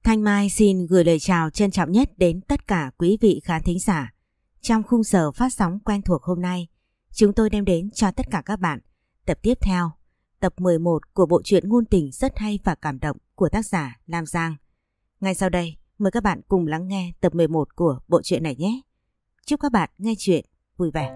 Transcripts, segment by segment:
Thanh Mai xin gửi lời chào trân trọng nhất đến tất cả quý vị khán thính giả. Trong khung giờ phát sóng quen thuộc hôm nay, chúng tôi đem đến cho tất cả các bạn tập tiếp theo, tập 11 của bộ truyện ngôn tình rất hay và cảm động của tác giả Lam Giang. Ngay sau đây, mời các bạn cùng lắng nghe tập 11 của bộ truyện này nhé. Chúc các bạn nghe truyện vui vẻ.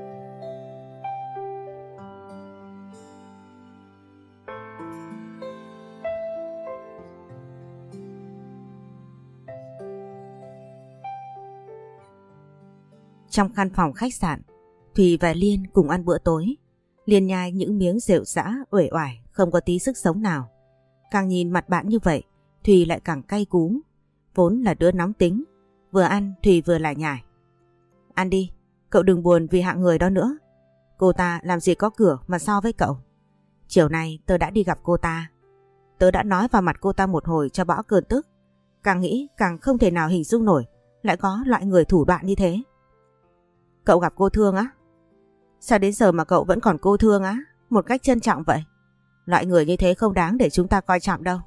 Trong căn phòng khách sạn, Thùy và Liên cùng ăn bữa tối. Liên nhai những miếng rượu dã uể oải, không có tí sức sống nào. Càng nhìn mặt bạn như vậy, Thùy lại càng cay cú. Vốn là đứa nóng tính, vừa ăn Thùy vừa lải nhải. Ăn đi, cậu đừng buồn vì hạng người đó nữa. Cô ta làm gì có cửa mà so với cậu. Chiều nay tớ đã đi gặp cô ta. Tớ đã nói vào mặt cô ta một hồi cho bỏ cơn tức. Càng nghĩ càng không thể nào hình dung nổi lại có loại người thủ đoạn như thế. Cậu gặp cô Thương á? Sao đến giờ mà cậu vẫn còn cô Thương á? Một cách trân trọng vậy. Loại người như thế không đáng để chúng ta coi trọng đâu.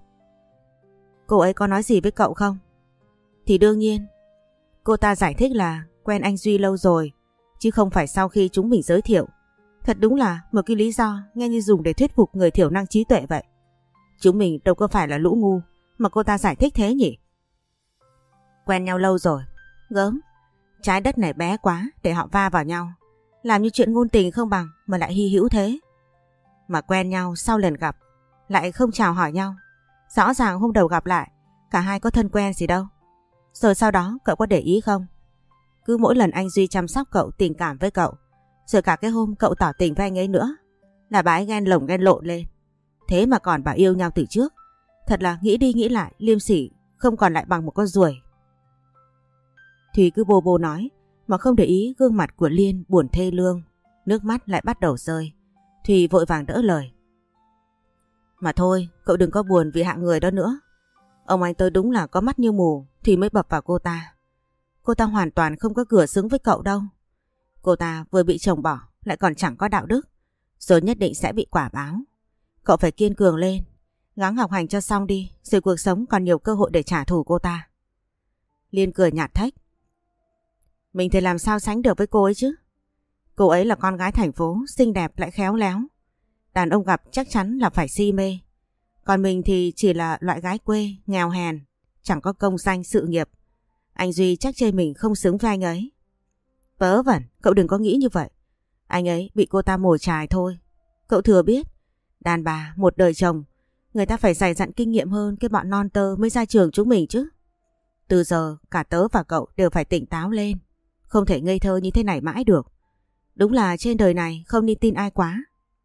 Cô ấy có nói gì với cậu không? Thì đương nhiên. Cô ta giải thích là quen anh Duy lâu rồi, chứ không phải sau khi chúng mình giới thiệu. Thật đúng là một cái lý do nghe như dùng để thuyết phục người thiểu năng trí tuệ vậy. Chúng mình đâu có phải là lũ ngu mà cô ta giải thích thế nhỉ? Quen nhau lâu rồi. Gớm. Trái đất này bé quá để họ va vào nhau. Làm như chuyện ngôn tình không bằng mà lại hy hữu thế. Mà quen nhau sau lần gặp lại không chào hỏi nhau. Rõ ràng hôm đầu gặp lại cả hai có thân quen gì đâu. Rồi sau đó cậu có để ý không? Cứ mỗi lần anh Duy chăm sóc cậu, tình cảm với cậu, rồi cả cái hôm cậu tỏ tình với anh ấy nữa, là bà ấy ghen lồng ghen lộn lên. Thế mà còn bảo yêu nhau từ trước. Thật là nghĩ đi nghĩ lại liêm sỉ không còn lại bằng một con ruồi. Thùy cứ bô bô nói mà không để ý gương mặt của Liên buồn thê lương. Nước mắt lại bắt đầu rơi. Thùy vội vàng đỡ lời. Mà thôi, cậu đừng có buồn vì hạng người đó nữa. Ông anh tôi đúng là có mắt như mù thì mới bập vào cô ta. Cô ta hoàn toàn không có cửa xứng với cậu đâu. Cô ta vừa bị chồng bỏ lại còn chẳng có đạo đức, rồi nhất định sẽ bị quả báo. Cậu phải kiên cường lên, gắng học hành cho xong đi, rồi cuộc sống còn nhiều cơ hội để trả thù cô ta. Liên cười nhạt thách. Mình thì làm sao sánh được với cô ấy chứ? Cô ấy là con gái thành phố, xinh đẹp lại khéo léo. Đàn ông gặp chắc chắn là phải si mê. Còn mình thì chỉ là loại gái quê, nghèo hèn, chẳng có công danh sự nghiệp. Anh Duy chắc chê mình không xứng với anh ấy. Vớ vẩn, cậu đừng có nghĩ như vậy. Anh ấy bị cô ta mồi chài thôi. Cậu thừa biết, đàn bà một đời chồng, người ta phải dày dặn kinh nghiệm hơn cái bọn non tơ mới ra trường chúng mình chứ. Từ giờ cả tớ và cậu đều phải tỉnh táo lên. Không thể ngây thơ như thế này mãi được. Đúng là trên đời này không nên tin ai quá.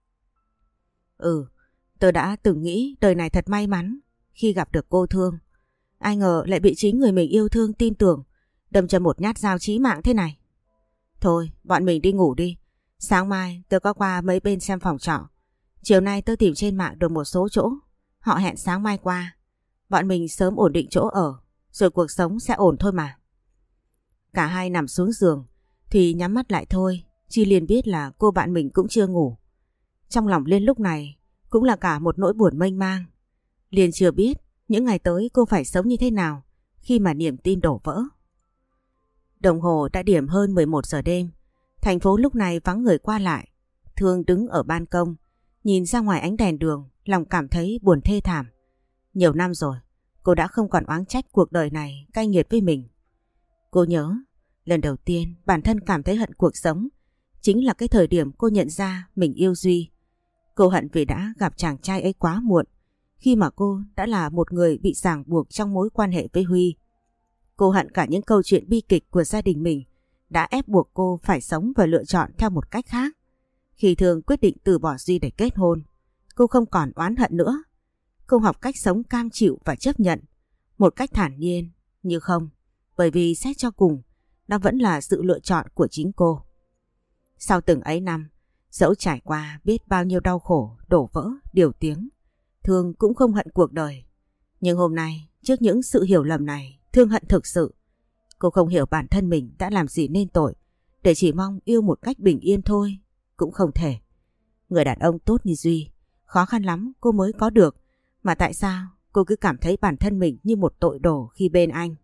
Tớ đã từng nghĩ đời này thật may mắn khi gặp được cô Thương. Ai ngờ lại bị chính người mình yêu thương tin tưởng đâm cho một nhát dao chí mạng thế này. Thôi bọn mình đi ngủ đi. Sáng mai tớ có qua mấy bên xem phòng trọ. Chiều nay tớ tìm trên mạng được một số chỗ. Họ hẹn sáng mai qua. Bọn mình sớm ổn định chỗ ở, rồi cuộc sống sẽ ổn thôi mà. Cả hai nằm xuống giường thì nhắm mắt lại thôi. Chi liền biết là cô bạn mình cũng chưa ngủ. Trong lòng Liên lúc này cũng là cả một nỗi buồn mênh mang. Liên chưa biết những ngày tới cô phải sống như thế nào khi mà niềm tin đổ vỡ. Đồng hồ đã điểm hơn 11 giờ đêm. Thành phố lúc này vắng người qua lại. Thương đứng ở ban công, nhìn ra ngoài ánh đèn đường, lòng cảm thấy buồn thê thảm. Nhiều năm rồi, cô đã không còn oán trách cuộc đời này cay nghiệt với mình. Cô nhớ, lần đầu tiên bản thân cảm thấy hận cuộc sống chính là cái thời điểm cô nhận ra mình yêu Duy. Cô hận vì đã gặp chàng trai ấy quá muộn, khi mà cô đã là một người bị ràng buộc trong mối quan hệ với Huy. Cô hận cả những câu chuyện bi kịch của gia đình mình đã ép buộc cô phải sống và lựa chọn theo một cách khác. Khi Thương quyết định từ bỏ Duy để kết hôn, cô không còn oán hận nữa. Cô học cách sống cam chịu và chấp nhận, một cách thản nhiên như không, bởi vì xét cho cùng, nó vẫn là sự lựa chọn của chính cô. Sau từng ấy năm, dẫu trải qua biết bao nhiêu đau khổ, đổ vỡ, điều tiếng, Thương cũng không hận cuộc đời. Nhưng hôm nay, trước những sự hiểu lầm này, Thương hận thực sự. Cô không hiểu bản thân mình đã làm gì nên tội, để chỉ mong yêu một cách bình yên thôi, cũng không thể. Người đàn ông tốt như Duy, khó khăn lắm cô mới có được, mà tại sao cô cứ cảm thấy bản thân mình như một tội đồ khi bên anh.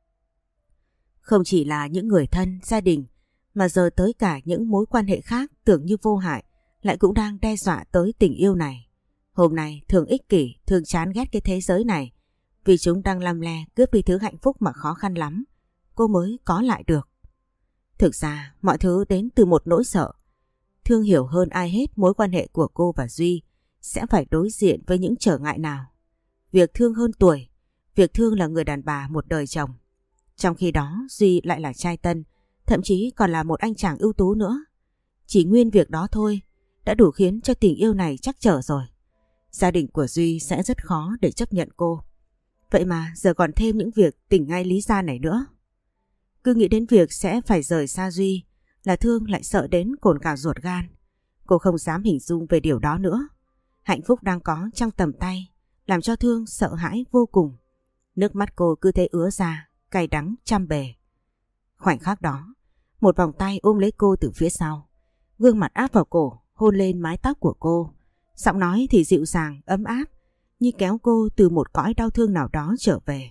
Không chỉ là những người thân, gia đình, mà giờ tới cả những mối quan hệ khác tưởng như vô hại lại cũng đang đe dọa tới tình yêu này. Hôm nay Thương ích kỷ, Thương chán ghét cái thế giới này vì chúng đang lăm le cướp đi thứ hạnh phúc mà khó khăn lắm cô mới có lại được. Thực ra mọi thứ đến từ một nỗi sợ. Thương hiểu hơn ai hết mối quan hệ của cô và Duy sẽ phải đối diện với những trở ngại nào. Việc Thương hơn tuổi, việc Thương là người đàn bà một đời chồng. Trong khi đó Duy lại là trai tân, thậm chí còn là một anh chàng ưu tú nữa. Chỉ nguyên việc đó thôi đã đủ khiến cho tình yêu này trắc trở rồi. Gia đình của Duy sẽ rất khó để chấp nhận cô. Vậy mà giờ còn thêm những việc tình ngay lý ra này nữa. Cứ nghĩ đến việc sẽ phải rời xa Duy là Thương lại sợ đến cồn cào ruột gan. Cô không dám hình dung về điều đó nữa. Hạnh phúc đang có trong tầm tay làm cho Thương sợ hãi vô cùng. Nước mắt cô cứ thế ứa ra, cay đắng trăm bề. Khoảnh khắc đó, một vòng tay ôm lấy cô từ phía sau. Gương mặt áp vào cổ, hôn lên mái tóc của cô. Giọng nói thì dịu dàng, ấm áp, như kéo cô từ một cõi đau thương nào đó trở về.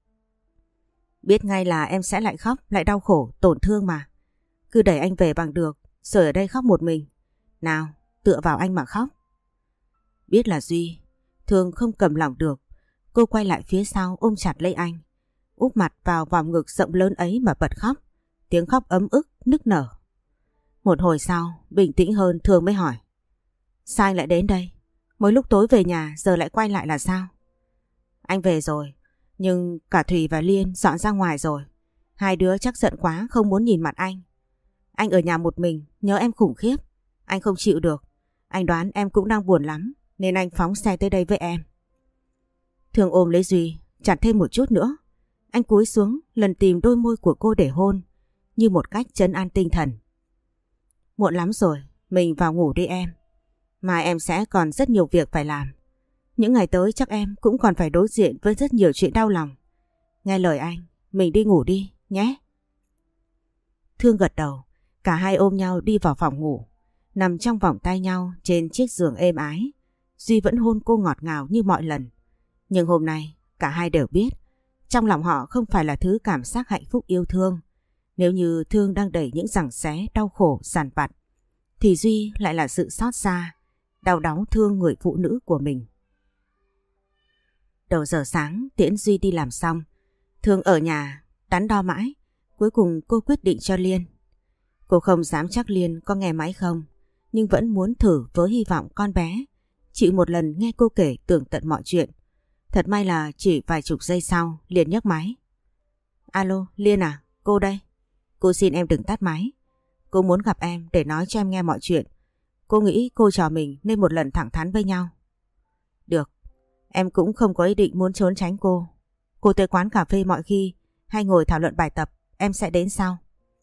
Biết ngay là em sẽ lại khóc, lại đau khổ, tổn thương mà. Cứ đẩy anh về bằng được, rồi ở đây khóc một mình. Nào, tựa vào anh mà khóc. Biết là Duy, Thương không cầm lòng được. Cô quay lại phía sau ôm chặt lấy anh, úp mặt vào vòng ngực rộng lớn ấy mà bật khóc. Tiếng khóc ấm ức, nức nở. Một hồi sau, bình tĩnh hơn, Thương mới hỏi. Sao anh lại đến đây? Mới lúc tối về nhà, giờ lại quay lại là sao? Anh về rồi, nhưng cả Thùy và Liên dọn ra ngoài rồi. Hai đứa chắc giận quá không muốn nhìn mặt anh. Anh ở nhà một mình, nhớ em khủng khiếp. Anh không chịu được. Anh đoán em cũng đang buồn lắm, nên anh phóng xe tới đây với em. Thương ôm lấy Duy, chặt thêm một chút nữa. Anh cúi xuống lần tìm đôi môi của cô để hôn, như một cách trấn an tinh thần. Muộn lắm rồi, mình vào ngủ đi em. Mai em sẽ còn rất nhiều việc phải làm. Những ngày tới chắc em cũng còn phải đối diện với rất nhiều chuyện đau lòng. Nghe lời anh, mình đi ngủ đi, nhé. Thương gật đầu, cả hai ôm nhau đi vào phòng ngủ. Nằm trong vòng tay nhau trên chiếc giường êm ái. Duy vẫn hôn cô ngọt ngào như mọi lần. Nhưng hôm nay cả hai đều biết trong lòng họ không phải là thứ cảm giác hạnh phúc yêu thương. Nếu như Thương đang đẩy những giằng xé đau khổ dằn vặt thì Duy lại là sự xót xa, đau đớn thương người phụ nữ của mình. Đầu giờ sáng tiễn Duy đi làm xong, Thương ở nhà đắn đo mãi. Cuối cùng cô quyết định cho Liên. Cô không dám chắc Liên có nghe máy không, nhưng vẫn muốn thử với hy vọng con bé chịu một lần nghe cô kể tường tận mọi chuyện. Thật may là chỉ vài chục giây sau Liên nhấc máy. Alo, Liên à, cô đây. Cô xin em đừng tắt máy. Cô muốn gặp em để nói cho em nghe mọi chuyện. Cô nghĩ cô trò mình nên một lần thẳng thắn với nhau. Được, em cũng không có ý định muốn trốn tránh cô. Cô tới quán cà phê mọi khi hay ngồi thảo luận bài tập, em sẽ đến sau.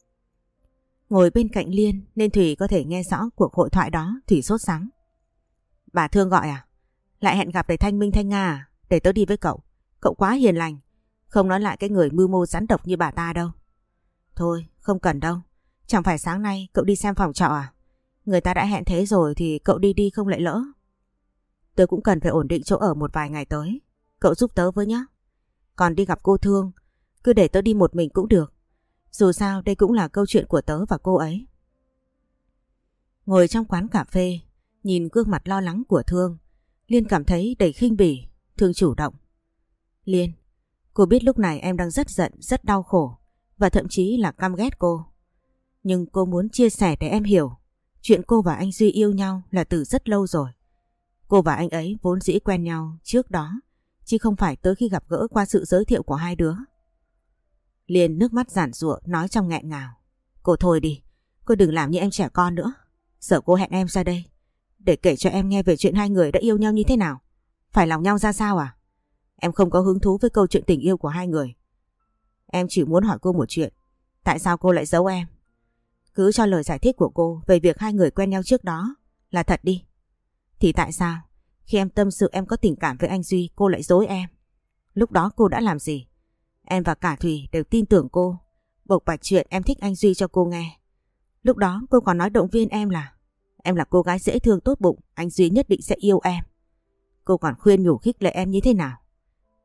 Ngồi bên cạnh Liên nên Thủy có thể nghe rõ cuộc hội thoại đó. Thủy sốt sắng. Bà Thương gọi à? Lại hẹn gặp để thanh minh thanh nga à? Để tớ đi với cậu. Cậu quá hiền lành, không nói lại cái người mưu mô rắn độc như bà ta đâu. Thôi không cần đâu. Chẳng phải sáng nay cậu đi xem phòng trọ à? Người ta đã hẹn thế rồi thì cậu đi không lại lỡ. Tớ cũng cần phải ổn định chỗ ở một vài ngày tới. Cậu giúp tớ với nhé. Còn đi gặp cô Thương, cứ để tớ đi một mình cũng được. Dù sao đây cũng là câu chuyện của tớ và cô ấy. Ngồi trong quán cà phê, nhìn gương mặt lo lắng của Thương, Liên cảm thấy đầy khinh bỉ. Thương chủ động. Liên, cô biết lúc này em đang rất giận, rất đau khổ và thậm chí là căm ghét cô. Nhưng cô muốn chia sẻ để em hiểu. Chuyện cô và anh Duy yêu nhau là từ rất lâu rồi. Cô và anh ấy vốn dĩ quen nhau trước đó, chứ không phải tới khi gặp gỡ qua sự giới thiệu của hai đứa. Liên nước mắt giản giụa nói trong nghẹn ngào. Cô thôi đi, cô đừng làm như em trẻ con nữa. Giờ cô hẹn em ra đây để kể cho em nghe về chuyện hai người đã yêu nhau như thế nào, phải lòng nhau ra sao à? Em không có hứng thú với câu chuyện tình yêu của hai người. Em chỉ muốn hỏi cô một chuyện. Tại sao cô lại giấu em? Cứ cho lời giải thích của cô về việc hai người quen nhau trước đó là thật đi. Thì tại sao khi em tâm sự em có tình cảm với anh Duy cô lại dối em? Lúc đó cô đã làm gì? Em và cả Thùy đều tin tưởng cô, bộc bạch chuyện em thích anh Duy cho cô nghe. Lúc đó cô còn nói động viên em là cô gái dễ thương tốt bụng, anh Duy nhất định sẽ yêu em. Cô còn khuyên nhủ khích lệ em như thế nào?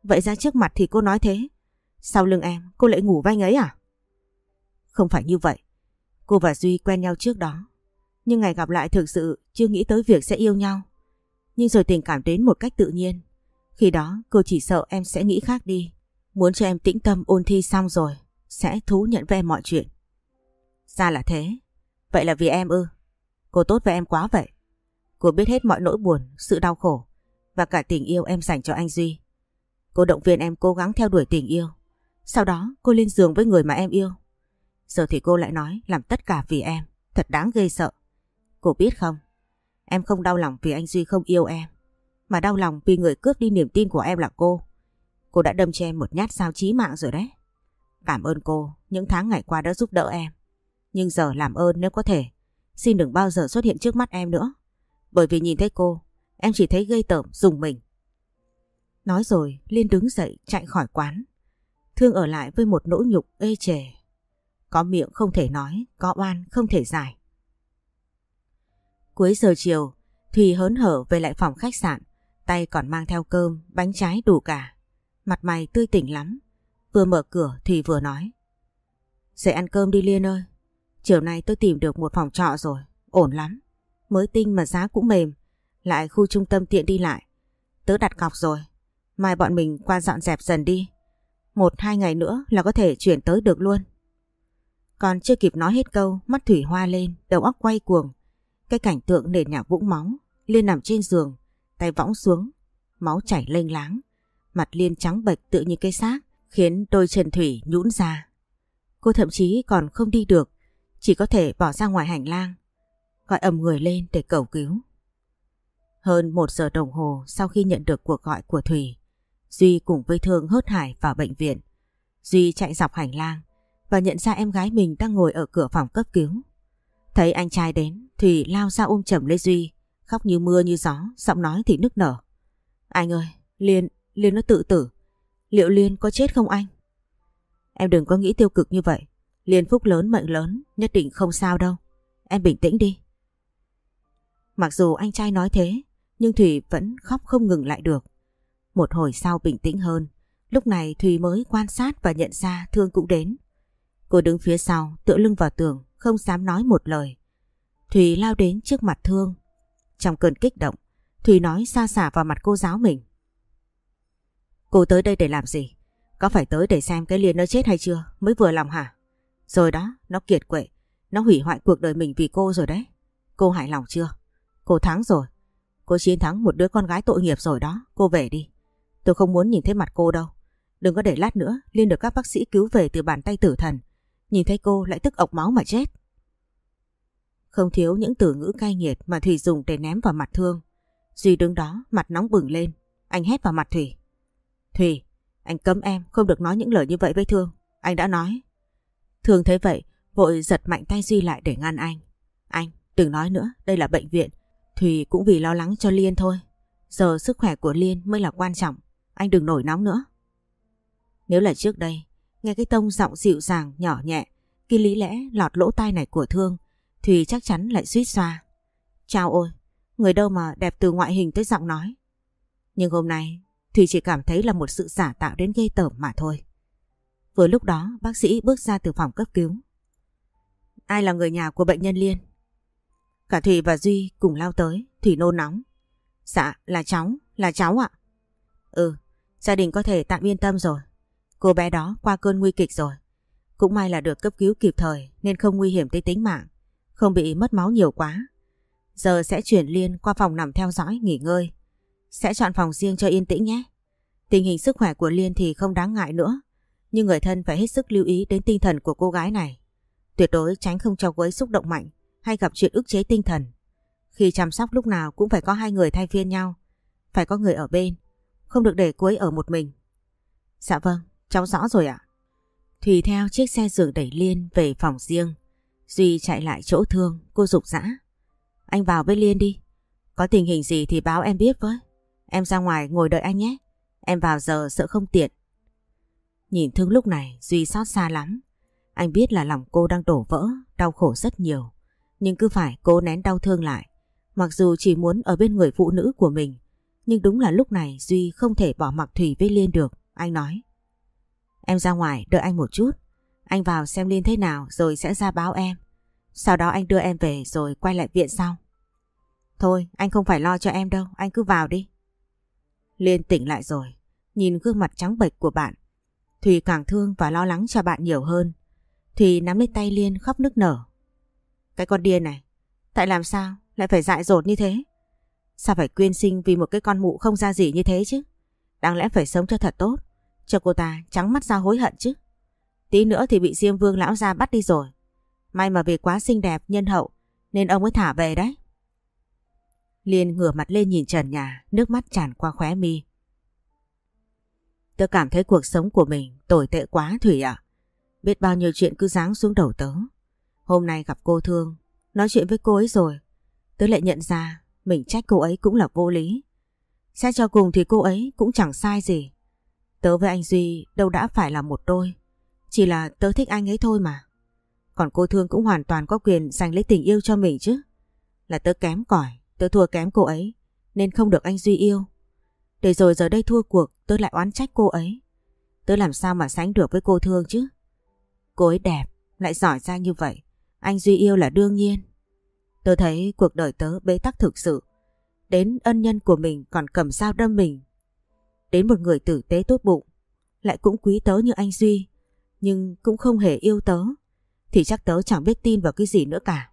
Vậy ra trước mặt thì cô nói thế, sau lưng em cô lại ngủ với anh ấy à? Không phải như vậy. Cô và Duy quen nhau trước đó, nhưng ngày gặp lại thực sự chưa nghĩ tới việc sẽ yêu nhau. Nhưng rồi tình cảm đến một cách tự nhiên. Khi đó cô chỉ sợ em sẽ nghĩ khác đi, muốn cho em tĩnh tâm ôn thi xong rồi sẽ thú nhận với em mọi chuyện. Ra là thế. Vậy là vì em ư? Cô tốt với em quá vậy. Cô biết hết mọi nỗi buồn, sự đau khổ và cả tình yêu em dành cho anh Duy. Cô động viên em cố gắng theo đuổi tình yêu. Sau đó cô lên giường với người mà em yêu. Giờ thì cô lại nói làm tất cả vì em. Thật đáng ghê sợ. Cô biết không, em không đau lòng vì anh Duy không yêu em, mà đau lòng vì người cướp đi niềm tin của em là cô. Cô đã đâm cho em một nhát dao chí mạng rồi đấy. Cảm ơn cô những tháng ngày qua đã giúp đỡ em. Nhưng giờ làm ơn nếu có thể, xin đừng bao giờ xuất hiện trước mắt em nữa. Bởi vì nhìn thấy cô, em chỉ thấy ghê tởm, rùng mình. Nói rồi Liên đứng dậy chạy khỏi quán. Thương ở lại với một nỗi nhục ê chề. Có miệng không thể nói, có oan không thể giải. Cuối giờ chiều, Thùy hớn hở về lại phòng khách sạn, tay còn mang theo cơm, bánh trái đủ cả. Mặt mày tươi tỉnh lắm. Vừa mở cửa Thùy vừa nói: dậy ăn cơm đi Liên ơi. Chiều nay tôi tìm được một phòng trọ rồi, ổn lắm. Mới tinh mà giá cũng mềm, lại khu trung tâm tiện đi lại. Tớ đặt cọc rồi, mai bọn mình qua dọn dẹp dần đi. 1-2 ngày nữa là có thể chuyển tới được luôn. Còn chưa kịp nói hết câu, mắt Thủy hoa lên, đầu óc quay cuồng. Cái cảnh tượng nền nhà vũng máu, Liên nằm trên giường, tay võng xuống, máu chảy lênh láng. Mặt Liên trắng bệch tựa như cái xác, khiến đôi chân Thủy nhũn ra. Cô thậm chí còn không đi được, chỉ có thể bỏ ra ngoài hành lang, gọi ầm người lên để cầu cứu. Hơn 1 giờ đồng hồ sau khi nhận được cuộc gọi của Thủy, Duy cùng với Thương hớt hải vào bệnh viện. Duy chạy dọc hành lang và nhận ra em gái mình đang ngồi ở cửa phòng cấp cứu. Thấy anh trai đến, Thủy lao ra ôm chầm lấy Duy, khóc như mưa như gió, giọng nói thì nức nở. Anh ơi, Liên nó tự tử. Liệu Liên có chết không anh? Em đừng có nghĩ tiêu cực như vậy. Liên phúc lớn mệnh lớn, nhất định không sao đâu. Em bình tĩnh đi. Mặc dù anh trai nói thế, nhưng Thủy vẫn khóc không ngừng lại được. Một hồi sau bình tĩnh hơn, lúc này Thùy mới quan sát và nhận ra Thương cũng đến. Cô đứng phía sau, tựa lưng vào tường, không dám nói một lời. Thùy lao đến trước mặt Thương. Trong cơn kích động, Thùy nói xa xả vào mặt cô giáo mình. Cô tới đây để làm gì? Có phải tới để xem cái Liên nó chết hay chưa mới vừa lòng hả? Rồi đó, nó kiệt quệ, nó hủy hoại cuộc đời mình vì cô rồi đấy. Cô hài lòng chưa? Cô thắng rồi. Cô chiến thắng một đứa con gái tội nghiệp rồi đó. Cô về đi. Tôi không muốn nhìn thấy mặt cô đâu. Đừng có để lát nữa Liên được các bác sĩ cứu về từ bàn tay tử thần, nhìn thấy cô lại tức ọc máu mà chết. Không thiếu những từ ngữ cay nghiệt mà Thủy dùng để ném vào mặt Thương. Duy đứng đó mặt nóng bừng lên. Anh hét vào mặt Thủy. Thủy, anh cấm em không được nói những lời như vậy với Thương. Anh đã nói. Thương thấy vậy vội giật mạnh tay Duy lại để ngăn anh. Anh đừng nói nữa, đây là bệnh viện. Thủy cũng vì lo lắng cho Liên thôi. Giờ sức khỏe của Liên mới là quan trọng. Anh đừng nổi nóng nữa. Nếu là trước đây, nghe cái tông giọng dịu dàng nhỏ nhẹ, cái lý lẽ lọt lỗ tai này của Thương, Thùy chắc chắn lại suýt xoa. Chao ôi, người đâu mà đẹp từ ngoại hình tới giọng nói. Nhưng hôm nay Thùy chỉ cảm thấy là một sự giả tạo đến ghê tởm mà thôi. Vừa lúc đó bác sĩ bước ra từ phòng cấp cứu. Ai là người nhà của bệnh nhân Liên? Cả Thùy và Duy cùng lao tới. Thùy nôn nóng. Dạ là cháu ạ. Ừ, gia đình có thể tạm yên tâm rồi. Cô bé đó qua cơn nguy kịch rồi. Cũng may là được cấp cứu kịp thời nên không nguy hiểm tới tính mạng, không bị mất máu nhiều quá. Giờ sẽ chuyển Liên qua phòng nằm theo dõi nghỉ ngơi. Sẽ chọn phòng riêng cho yên tĩnh nhé. Tình hình sức khỏe của Liên thì không đáng ngại nữa, nhưng người thân phải hết sức lưu ý đến tinh thần của cô gái này. Tuyệt đối tránh không cho cô ấy xúc động mạnh hay gặp chuyện ức chế tinh thần. Khi chăm sóc lúc nào cũng phải có 2 người thay phiên nhau. Phải có người ở bên, không được để cô ấy ở một mình. Dạ vâng, cháu rõ rồi ạ. Thùy theo chiếc xe giường đẩy Liên về phòng riêng. Duy chạy lại chỗ Thương, cô giục giã. Anh vào với Liên đi. Có tình hình gì thì báo em biết với. Em ra ngoài ngồi đợi anh nhé. Em vào giờ sợ không tiện. Nhìn Thương lúc này Duy xót xa lắm. Anh biết là lòng cô đang đổ vỡ, đau khổ rất nhiều. Nhưng cứ phải cố nén đau thương lại. Mặc dù chỉ muốn ở bên người phụ nữ của mình, Nhưng đúng là lúc này Duy không thể bỏ mặc Thủy với Liên được. Anh nói: Em ra ngoài đợi anh một chút. Anh vào xem Liên thế nào rồi sẽ ra báo em. Sau đó anh đưa em về rồi quay lại viện sau. Thôi anh không phải lo cho em đâu, anh cứ vào đi. Liên tỉnh lại rồi, nhìn gương mặt trắng bệch của bạn, Thùy càng thương và lo lắng cho bạn nhiều hơn. Thùy nắm lấy tay Liên khóc nức nở. Cái con điên này, tại làm sao lại phải dại dột như thế? Sao phải quyên sinh vì một cái con mụ không ra gì như thế chứ? Đáng lẽ phải sống cho thật tốt, cho cô ta trắng mắt ra hối hận chứ. Tí nữa thì bị Diêm Vương lão gia bắt đi rồi. May mà vì quá xinh đẹp nhân hậu nên ông mới thả về đấy. Liên ngửa mặt lên nhìn trần nhà, nước mắt tràn qua khóe mi. Tớ cảm thấy cuộc sống của mình tồi tệ quá Thủy ạ. Biết bao nhiêu chuyện cứ giáng xuống đầu tớ. Hôm nay gặp cô Thương, nói chuyện với cô ấy rồi, tớ lại nhận ra mình trách cô ấy cũng là vô lý. Xét cho cùng thì cô ấy cũng chẳng sai gì. Tớ với anh Duy đâu đã phải là một đôi, chỉ là tớ thích anh ấy thôi mà. Còn cô Thương cũng hoàn toàn có quyền giành lấy tình yêu cho mình chứ. Là tớ kém cỏi, tớ thua kém cô ấy nên không được anh Duy yêu. Để rồi giờ đây thua cuộc tớ lại oán trách cô ấy. Tớ làm sao mà sánh được với cô Thương chứ. Cô ấy đẹp, lại giỏi giang như vậy, anh Duy yêu là đương nhiên. Tớ thấy cuộc đời tớ bế tắc thực sự. Đến ân nhân của mình còn cầm dao đâm mình. Đến một người tử tế tốt bụng, lại cũng quý tớ như anh Duy, nhưng cũng không hề yêu tớ, thì chắc tớ chẳng biết tin vào cái gì nữa cả.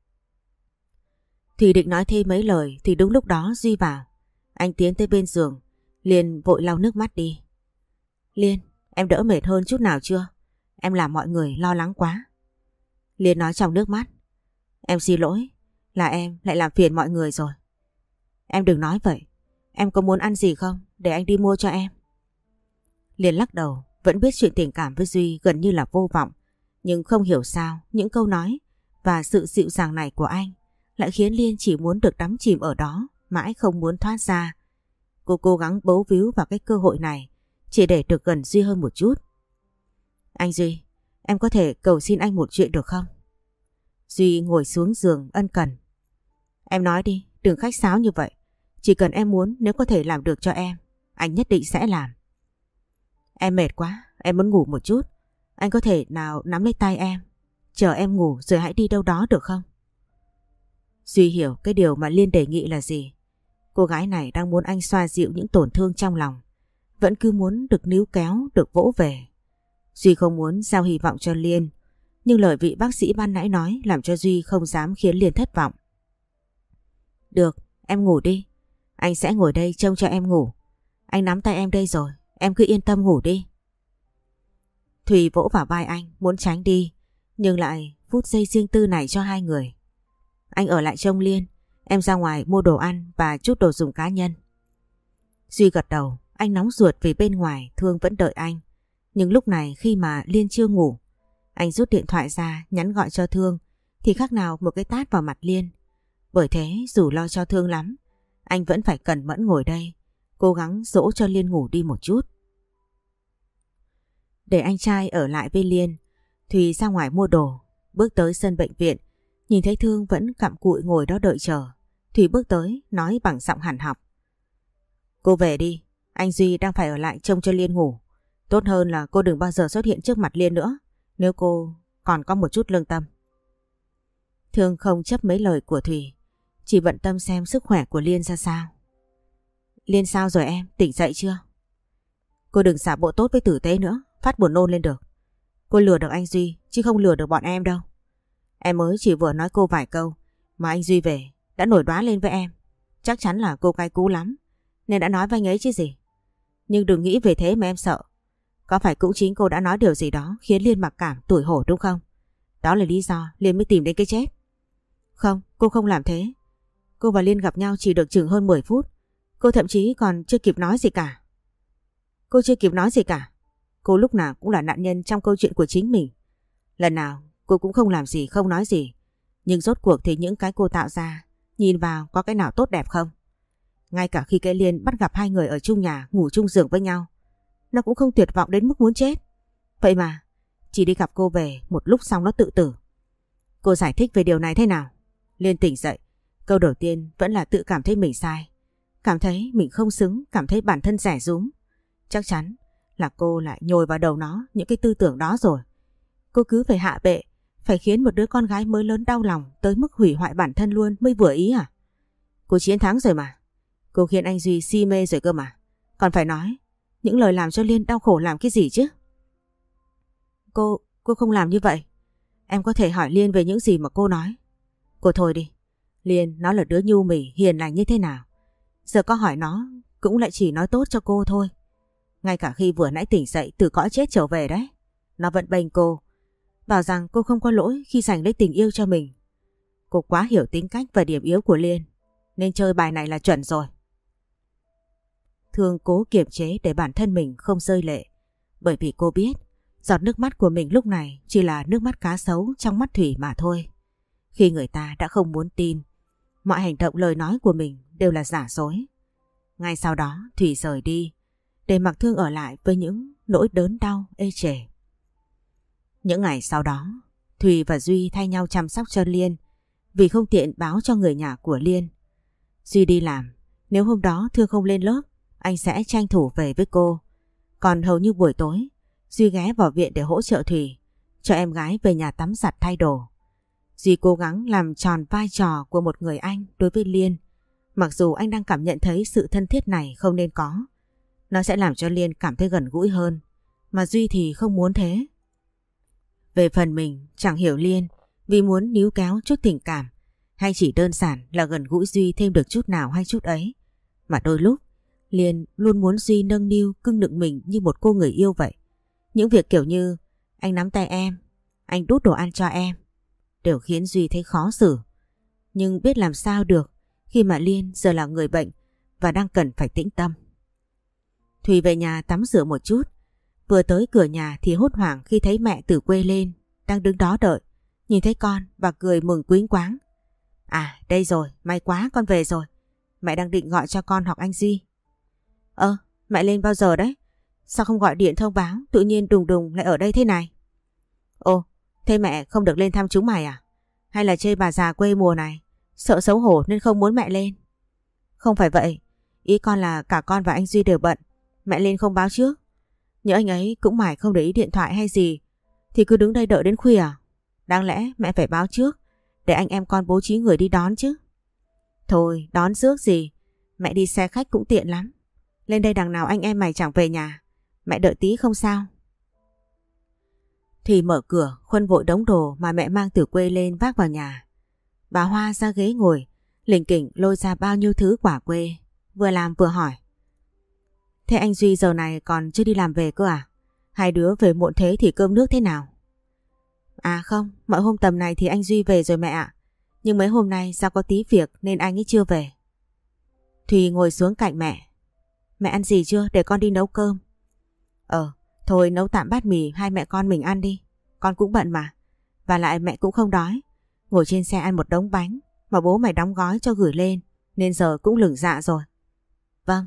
Thì định nói thêm mấy lời thì đúng lúc đó Duy vào. Anh tiến tới bên giường, liền vội lau nước mắt đi. Liên, em đỡ mệt hơn chút nào chưa? Em làm mọi người lo lắng quá. Liên nói trong nước mắt. Em xin lỗi, là em lại làm phiền mọi người rồi. Em đừng nói vậy. Em có muốn ăn gì không? Để anh đi mua cho em. Liên lắc đầu, vẫn biết chuyện tình cảm với Duy gần như là vô vọng. Nhưng không hiểu sao những câu nói và sự dịu dàng này của anh lại khiến Liên chỉ muốn được đắm chìm ở đó, mãi không muốn thoát ra. Cô cố gắng bấu víu vào cái cơ hội này chỉ để được gần Duy hơn một chút. Anh Duy, em có thể cầu xin anh một chuyện được không? Duy ngồi xuống giường ân cần. Em nói đi, đừng khách sáo như vậy. Chỉ cần em muốn, nếu có thể làm được cho em, anh nhất định sẽ làm. Em mệt quá, em muốn ngủ một chút. Anh có thể nào nắm lấy tay em, chờ em ngủ rồi hãy đi đâu đó được không? Duy hiểu cái điều mà Liên đề nghị là gì. Cô gái này đang muốn anh xoa dịu những tổn thương trong lòng, vẫn cứ muốn được níu kéo, được vỗ về. Duy không muốn giao hy vọng cho Liên, nhưng lời vị bác sĩ ban nãy nói làm cho Duy không dám khiến Liên thất vọng. Được, em ngủ đi. Anh sẽ ngồi đây trông cho em ngủ. Anh nắm tay em đây rồi, em cứ yên tâm ngủ đi. Thùy vỗ vào vai anh, muốn tránh đi, nhưng lại phút giây riêng tư này cho hai người. Anh ở lại trông Liên, em ra ngoài mua đồ ăn và chút đồ dùng cá nhân. Duy gật đầu, anh nóng ruột vì bên ngoài Thương vẫn đợi anh. Nhưng lúc này khi mà Liên chưa ngủ, anh rút điện thoại ra nhắn gọi cho Thương thì khác nào một cái tát vào mặt Liên. Bởi thế dù lo cho Thương lắm, anh vẫn phải cẩn mẫn ngồi đây, cố gắng dỗ cho Liên ngủ đi một chút. Để anh trai ở lại với Liên, Thùy ra ngoài mua đồ, bước tới sân bệnh viện, nhìn thấy Thương vẫn cặm cụi ngồi đó đợi chờ. Thùy bước tới nói bằng giọng hằn học. Cô về đi, anh Duy đang phải ở lại trông cho Liên ngủ. Tốt hơn là cô đừng bao giờ xuất hiện trước mặt Liên nữa, nếu cô còn có một chút lương tâm. Thương không chấp mấy lời của Thùy, chỉ bận tâm xem sức khỏe của Liên ra sao. Liên sao rồi em, tỉnh dậy chưa? Cô đừng xả bộ tốt với tử tế nữa, phát buồn nôn lên được. Cô lừa được anh Duy chứ không lừa được bọn em đâu. Em mới chỉ vừa nói cô vài câu mà anh Duy về đã nổi đoá lên với em. Chắc chắn là cô cay cú lắm nên đã nói với anh ấy chứ gì. Nhưng đừng nghĩ về thế mà em sợ. Có phải cũng chính cô đã nói điều gì đó khiến Liên mặc cảm tủi hổ đúng không? Đó là lý do Liên mới tìm đến cái chết. Không, cô không làm thế. Cô và Liên gặp nhau chỉ được chừng hơn 10 phút. Cô thậm chí còn chưa kịp nói gì cả. Cô chưa kịp nói gì cả. Cô lúc nào cũng là nạn nhân trong câu chuyện của chính mình. Lần nào cô cũng không làm gì, không nói gì. Nhưng rốt cuộc thì những cái cô tạo ra, nhìn vào có cái nào tốt đẹp không? Ngay cả khi cái Liên bắt gặp hai người ở chung nhà, ngủ chung giường với nhau, nó cũng không tuyệt vọng đến mức muốn chết. Vậy mà chỉ đi gặp cô về một lúc xong nó tự tử. Cô giải thích về điều này thế nào? Liên tỉnh dậy, câu đầu tiên vẫn là tự cảm thấy mình sai. cảm thấy mình không xứng, cảm thấy bản thân rẻ rúm. Chắc chắn là cô lại nhồi vào đầu nó những cái tư tưởng đó rồi. Cô cứ phải hạ bệ, phải khiến một đứa con gái mới lớn đau lòng tới mức hủy hoại bản thân luôn mới vừa ý à? Cô chiến thắng rồi mà. Cô khiến anh Duy si mê rồi cơ mà. Còn phải nói những lời làm cho Liên đau khổ làm cái gì chứ? Cô không làm như vậy. Em có thể hỏi Liên về những gì mà cô nói. Cô thôi đi. Liên nó là đứa nhu mì hiền lành như thế nào. Giờ có hỏi nó cũng lại chỉ nói tốt cho cô thôi. Ngay cả khi vừa nãy tỉnh dậy từ cõi chết trở về đấy, nó vẫn bênh cô, bảo rằng cô không có lỗi khi dành lấy tình yêu cho mình. Cô quá hiểu tính cách và điểm yếu của Liên, nên chơi bài này là chuẩn rồi. Thương cố kiềm chế để bản thân mình không rơi lệ, bởi vì cô biết giọt nước mắt của mình lúc này chỉ là nước mắt cá sấu trong mắt Thủy mà thôi. Khi người ta đã không muốn tin, mọi hành động lời nói của mình đều là giả dối. Ngay sau đó Thủy rời đi, để mặc Thương ở lại với những nỗi đớn đau ê chề. Những ngày sau đó, Thùy và Duy thay nhau chăm sóc cho Liên vì không tiện báo cho người nhà của Liên. Duy đi làm, nếu hôm đó Thương không lên lớp, anh sẽ tranh thủ về với cô. Còn hầu như buổi tối, Duy ghé vào viện để hỗ trợ Thùy, cho em gái về nhà tắm giặt thay đồ. Duy cố gắng làm tròn vai trò của một người anh đối với Liên, mặc dù anh đang cảm nhận thấy sự thân thiết này không nên có. Nó sẽ làm cho Liên cảm thấy gần gũi hơn, mà Duy thì không muốn thế. Về phần mình chẳng hiểu Liên vì muốn níu kéo chút tình cảm hay chỉ đơn giản là gần gũi Duy thêm được chút nào hay chút ấy. Mà đôi lúc Liên luôn muốn Duy nâng niu cưng nựng mình như một cô người yêu vậy. Những việc kiểu như anh nắm tay em, anh đút đồ ăn cho em đều khiến Duy thấy khó xử. Nhưng biết làm sao được khi mà Liên giờ là người bệnh và đang cần phải tĩnh tâm. Thùy về nhà tắm rửa một chút. Vừa tới cửa nhà thì hốt hoảng khi thấy mẹ từ quê lên, đang đứng đó đợi. Nhìn thấy con, bà cười mừng quýnh quáng. À, đây rồi, may quá con về rồi. Mẹ đang định gọi cho con học anh Duy. Mẹ lên bao giờ đấy? Sao không gọi điện thông báo, tự nhiên đùng đùng lại ở đây thế này? Ồ, thế mẹ không được lên thăm chúng mày à? Hay là chê bà già quê mùa này, sợ xấu hổ nên không muốn mẹ lên? Không phải vậy, ý con là cả con và anh Duy đều bận. Mẹ lên không báo trước. Nhớ anh ấy cũng mải không để ý điện thoại hay gì thì cứ đứng đây đợi đến khuya à? Đáng lẽ mẹ phải báo trước để anh em con bố trí người đi đón chứ. Thôi đón rước gì, mẹ đi xe khách cũng tiện lắm. Lên đây đằng nào anh em mày chẳng về nhà. Mẹ đợi tí không sao. Thì mở cửa khuân vội đống đồ mà mẹ mang từ quê lên vác vào nhà. Bà Hoa ra ghế ngồi, lỉnh kỉnh lôi ra bao nhiêu thứ quả quê, vừa làm vừa hỏi. Thế anh Duy giờ này còn chưa đi làm về cơ à? Hai đứa về muộn thế thì cơm nước thế nào? À không, mọi hôm tầm này thì anh Duy về rồi mẹ ạ. Nhưng mấy hôm nay do có tí việc nên anh ấy chưa về. Thùy ngồi xuống cạnh mẹ. Mẹ ăn gì chưa để con đi nấu cơm? Thôi nấu tạm bát mì hai mẹ con mình ăn đi. Con cũng bận mà. Và lại mẹ cũng không đói. Ngồi trên xe ăn một đống bánh mà bố mày đóng gói cho gửi lên, nên giờ cũng lửng dạ rồi. Vâng.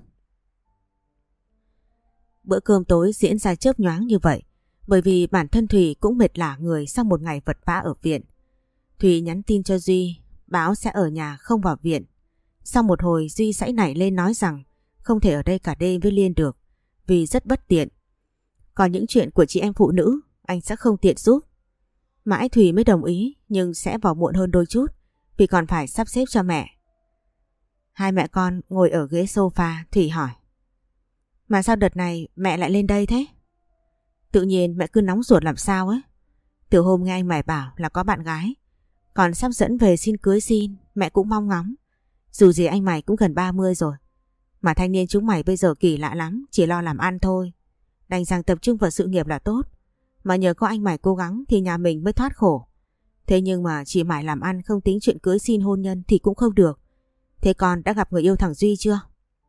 Bữa cơm tối diễn ra chớp nhoáng như vậy bởi vì bản thân Thùy cũng mệt lả người sau một ngày vật vã ở viện. Thùy nhắn tin cho Duy báo sẽ ở nhà không vào viện. Sau một hồi Duy sảy nảy lên nói rằng không thể ở đây cả đêm với Liên được vì rất bất tiện. Còn những chuyện của chị em phụ nữ anh sẽ không tiện giúp. Mãi Thùy mới đồng ý, nhưng sẽ vào muộn hơn đôi chút vì còn phải sắp xếp cho mẹ. Hai mẹ con ngồi ở ghế sofa. Thùy hỏi: Mà sao đợt này mẹ lại lên đây thế? Tự nhiên mẹ cứ nóng ruột làm sao ấy. Từ hôm nghe anh mày bảo là có bạn gái, còn sắp dẫn về xin cưới xin, mẹ cũng mong ngóng. Dù gì anh mày cũng gần 30 rồi. Mà thanh niên chúng mày bây giờ kỳ lạ lắm, chỉ lo làm ăn thôi. Đành rằng tập trung vào sự nghiệp là tốt. Mà nhờ có anh mày cố gắng thì nhà mình mới thoát khổ. Thế nhưng mà chỉ mải làm ăn không tính chuyện cưới xin hôn nhân thì cũng không được. Thế con đã gặp người yêu thằng Duy chưa?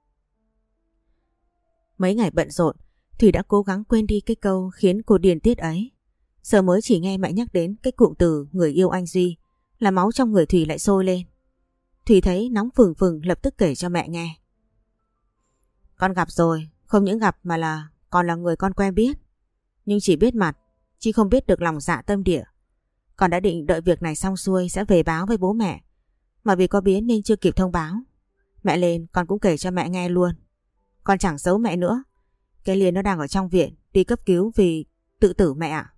Mấy ngày bận rộn, Thủy đã cố gắng quên đi cái câu khiến cô điên tiết ấy. Giờ mới chỉ nghe mẹ nhắc đến cái cụm từ người yêu anh Duy là máu trong người Thủy lại sôi lên. Thủy thấy nóng phừng phừng, lập tức kể cho mẹ nghe. Con gặp rồi, không những gặp mà là còn là người con quen biết. Nhưng chỉ biết mặt, chứ không biết được lòng dạ tâm địa. Con đã định đợi việc này xong xuôi sẽ về báo với bố mẹ. Mà vì có biến nên chưa kịp thông báo. Mẹ lên con cũng kể cho mẹ nghe luôn. Con chẳng giấu mẹ nữa. Cái Liên nó đang ở trong viện đi cấp cứu vì tự tử mẹ ạ.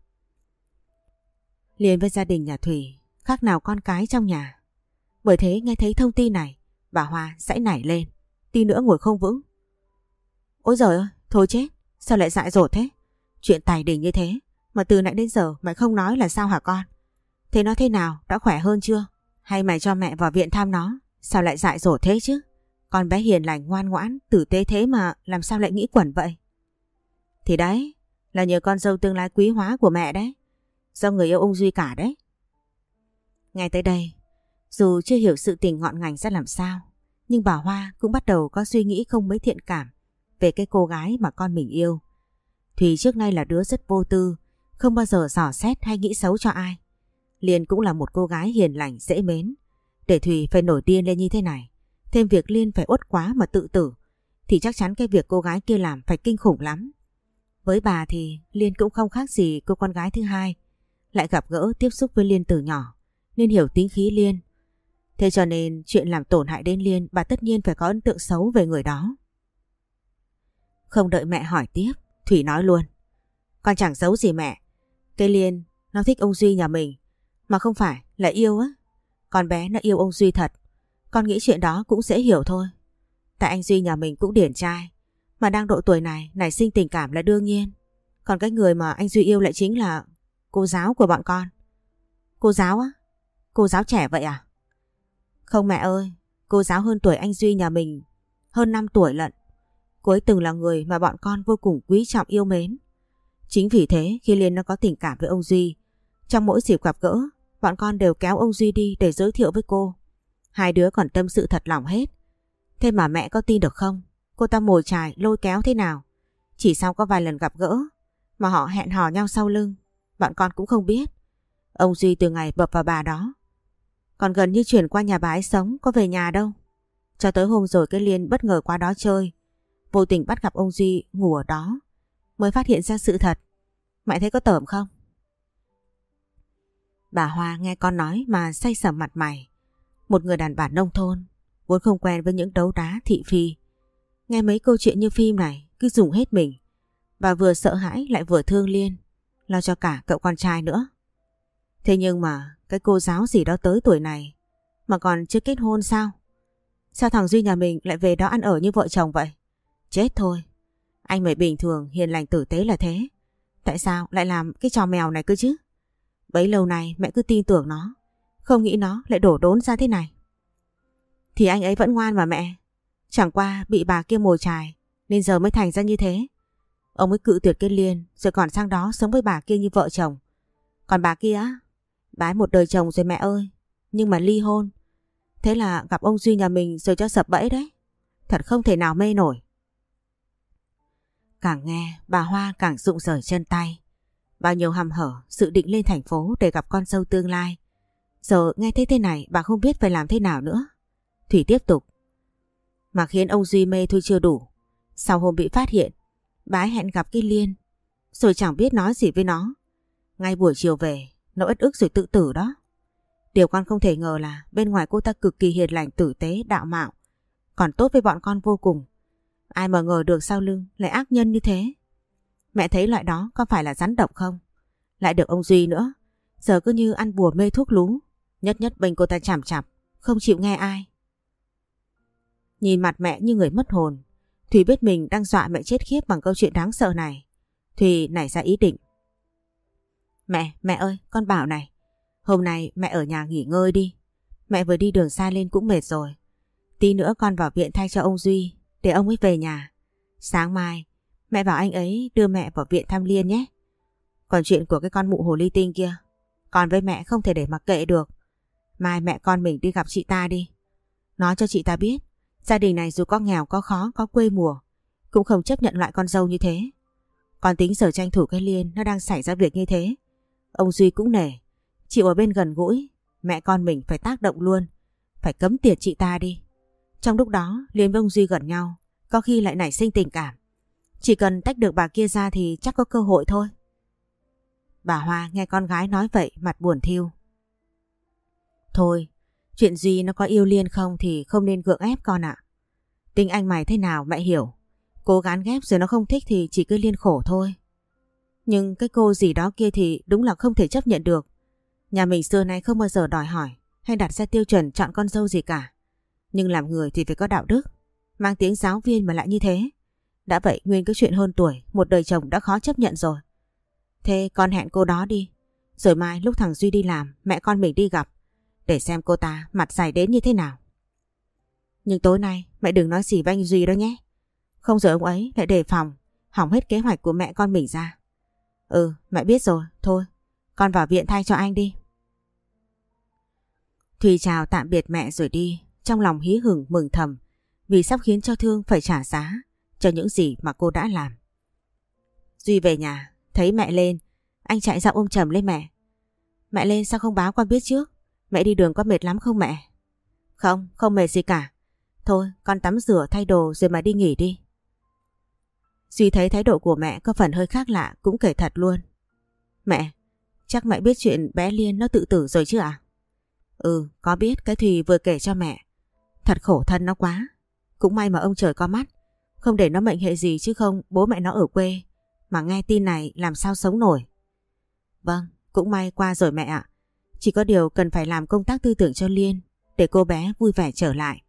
Liên với gia đình nhà Thủy khác nào con cái trong nhà. Bởi thế nghe thấy thông tin này, bà Hoa giãy nảy lên, tí nữa ngồi không vững. Ôi giời ơi, thôi chết, sao lại dại dột thế? Chuyện tài đình như thế mà từ nãy đến giờ mày không nói là sao hả con? Thế nó thế nào, đã khỏe hơn chưa? Hay mày cho mẹ vào viện thăm nó? Sao lại dại dột thế chứ? Con bé hiền lành ngoan ngoãn, tử tế thế mà làm sao lại nghĩ quẩn vậy? Thì đấy, là nhờ con dâu tương lai quý hóa của mẹ đấy. Do người yêu ông Duy cả đấy. Ngay tới đây, dù chưa hiểu sự tình ngọn ngành ra làm sao, nhưng bà Hoa cũng bắt đầu có suy nghĩ không mấy thiện cảm về cái cô gái mà con mình yêu. Thùy trước nay là đứa rất vô tư, không bao giờ dò xét hay nghĩ xấu cho ai. Liên cũng là một cô gái hiền lành dễ mến. Để Thùy phải nổi điên lên như thế này, thêm việc Liên phải uất quá mà tự tử, thì chắc chắn cái việc cô gái kia làm phải kinh khủng lắm. Với bà thì Liên cũng không khác gì cô con gái thứ hai, lại gặp gỡ tiếp xúc với Liên từ nhỏ nên hiểu tính khí Liên. Thế cho nên chuyện làm tổn hại đến Liên, bà tất nhiên phải có ấn tượng xấu về người đó. Không đợi mẹ hỏi tiếp, Thủy nói luôn. Con chẳng giấu gì mẹ. Cái Liên nó thích ông Duy nhà mình, mà không phải là yêu á. Con bé nó yêu ông Duy thật. Con nghĩ chuyện đó cũng dễ hiểu thôi. Tại anh Duy nhà mình cũng điển trai, mà đang độ tuổi này nảy sinh tình cảm là đương nhiên. Còn cái người mà anh Duy yêu lại chính là cô giáo của bọn con. Cô giáo á? Cô giáo trẻ vậy à? Không mẹ ơi, cô giáo hơn tuổi anh Duy nhà mình hơn 5 tuổi lận. Cô ấy từng là người mà bọn con vô cùng quý trọng yêu mến. Chính vì thế khi Liên nó có tình cảm với ông Duy, trong mỗi dịp gặp gỡ, bọn con đều kéo ông Duy đi để giới thiệu với cô. Hai đứa còn tâm sự thật lòng hết. Thế mà mẹ có tin được không? Cô ta mồi chài lôi kéo thế nào? Chỉ sau có vài lần gặp gỡ mà họ hẹn hò nhau sau lưng, bọn con cũng không biết. Ông Duy từ ngày bập vào bà đó, còn gần như chuyển qua nhà bà ấy sống, có về nhà đâu. Cho tới hôm rồi cái Liên bất ngờ qua đó chơi, vô tình bắt gặp ông Duy ngủ ở đó, mới phát hiện ra sự thật. Mẹ thấy có tởm không? Bà Hoa nghe con nói mà say sẩm mặt mày. Một người đàn bà nông thôn, vốn không quen với những đấu đá thị phi, nghe mấy câu chuyện như phim này cứ dùng hết mình. Bà vừa sợ hãi lại vừa thương Liên, lo cho cả cậu con trai nữa. Thế nhưng mà cái cô giáo gì đó tới tuổi này mà còn chưa kết hôn sao? Sao thằng Duy nhà mình lại về đó ăn ở như vợ chồng vậy? Chết thôi. Anh mày bình thường hiền lành tử tế là thế, tại sao lại làm cái trò mèo này cơ chứ? Bấy lâu nay mẹ cứ tin tưởng nó, không nghĩ nó lại đổ đốn ra thế này. Thì anh ấy vẫn ngoan mà mẹ. Chẳng qua bị bà kia mồi chài nên giờ mới thành ra như thế. Ông ấy cự tuyệt cái Liên rồi còn sang đó sống với bà kia như vợ chồng. Còn bà kia á, bà ấy một đời chồng rồi mẹ ơi, nhưng mà ly hôn. Thế là gặp ông Duy nhà mình rồi cho sập bẫy đấy. Thật không thể nào mê nổi. Càng nghe bà Hoa càng rụng rời chân tay. Bao nhiêu hăm hở dự định lên thành phố để gặp con dâu tương lai, giờ nghe thấy thế này bà không biết phải làm thế nào nữa. Thủy tiếp tục. Mà khiến ông Duy mê thôi chưa đủ. Sau hôm bị phát hiện, bà ấy hẹn gặp cái Liên, rồi chẳng biết nói gì với nó. Ngay buổi chiều về, nó uất ức rồi tự tử đó. Điều con không thể ngờ là bên ngoài cô ta cực kỳ hiền lành tử tế đạo mạo, còn tốt với bọn con vô cùng. Ai mà ngờ được sau lưng lại ác nhân như thế. Mẹ thấy loại đó có phải là rắn độc không? Lại được ông Duy nữa, giờ cứ như ăn bùa mê thuốc lú, nhất nhất bênh cô ta chằm chằm, không chịu nghe ai. Nhìn mặt mẹ như người mất hồn, Thùy biết mình đang dọa mẹ chết khiếp bằng câu chuyện đáng sợ này. Thùy nảy ra ý định. Mẹ ơi, con bảo này, hôm nay mẹ ở nhà nghỉ ngơi đi. Mẹ vừa đi đường xa lên cũng mệt rồi. Tí nữa con vào viện thay cho ông Duy, để ông ấy về nhà. Sáng mai, mẹ bảo anh ấy đưa mẹ vào viện thăm Liên nhé. Còn chuyện của cái con mụ hồ ly tinh kia, con với mẹ không thể để mặc kệ được. Mai mẹ con mình đi gặp chị ta đi. Nói cho chị ta biết, gia đình này dù có nghèo có khó có quê mùa, cũng không chấp nhận loại con dâu như thế. Con tính giờ tranh thủ cái Liên nó đang xảy ra việc như thế. Ông Duy cũng nể, chịu ở bên gần gũi. Mẹ con mình phải tác động luôn, phải cấm tiệt chị ta đi. Trong lúc đó Liên với ông Duy gần nhau, có khi lại nảy sinh tình cảm. Chỉ cần tách được bà kia ra thì chắc có cơ hội thôi. Bà Hoa nghe con gái nói vậy mặt buồn thiu. Thôi, chuyện Duy nó có yêu Liên không thì không nên gượng ép con ạ. Tính anh mày thế nào mẹ hiểu. Cố gán ghép rồi nó không thích thì chỉ cứ Liên khổ thôi. Nhưng cái cô gì đó kia thì đúng là không thể chấp nhận được. Nhà mình xưa nay không bao giờ đòi hỏi hay đặt ra tiêu chuẩn chọn con dâu gì cả. Nhưng làm người thì phải có đạo đức. Mang tiếng giáo viên mà lại như thế. Đã vậy nguyên cái chuyện hơn tuổi, một đời chồng đã khó chấp nhận rồi. Thế con hẹn cô đó đi. Rồi mai lúc thằng Duy đi làm, mẹ con mình đi gặp. Để xem cô ta mặt dày đến như thế nào. Nhưng tối nay mẹ đừng nói gì với anh Duy đó nhé. Không rồi ông ấy lại đề phòng, hỏng hết kế hoạch của mẹ con mình ra. Ừ, mẹ biết rồi, thôi, con vào viện thay cho anh đi. Thùy chào tạm biệt mẹ rồi đi, trong lòng hí hửng mừng thầm vì sắp khiến cho Thương phải trả giá cho những gì mà cô đã làm. Duy về nhà, thấy mẹ lên, anh chạy ra ôm chầm lấy mẹ. Mẹ lên sao không báo con biết trước? Mẹ đi đường có mệt lắm không mẹ? Không, không mệt gì cả. Thôi, con tắm rửa thay đồ rồi mà đi nghỉ đi. Duy thấy thái độ của mẹ có phần hơi khác lạ cũng kể thật luôn. Mẹ, chắc mẹ biết chuyện bé Liên nó tự tử rồi chứ ạ? Ừ, có biết, cái Thùy vừa kể cho mẹ. Thật khổ thân nó quá. Cũng may mà ông trời có mắt, không để nó mệnh hệ gì chứ không bố mẹ nó ở quê. Mà nghe tin này làm sao sống nổi. Vâng, cũng may qua rồi mẹ ạ. Chỉ có điều cần phải làm công tác tư tưởng cho Liên để cô bé vui vẻ trở lại.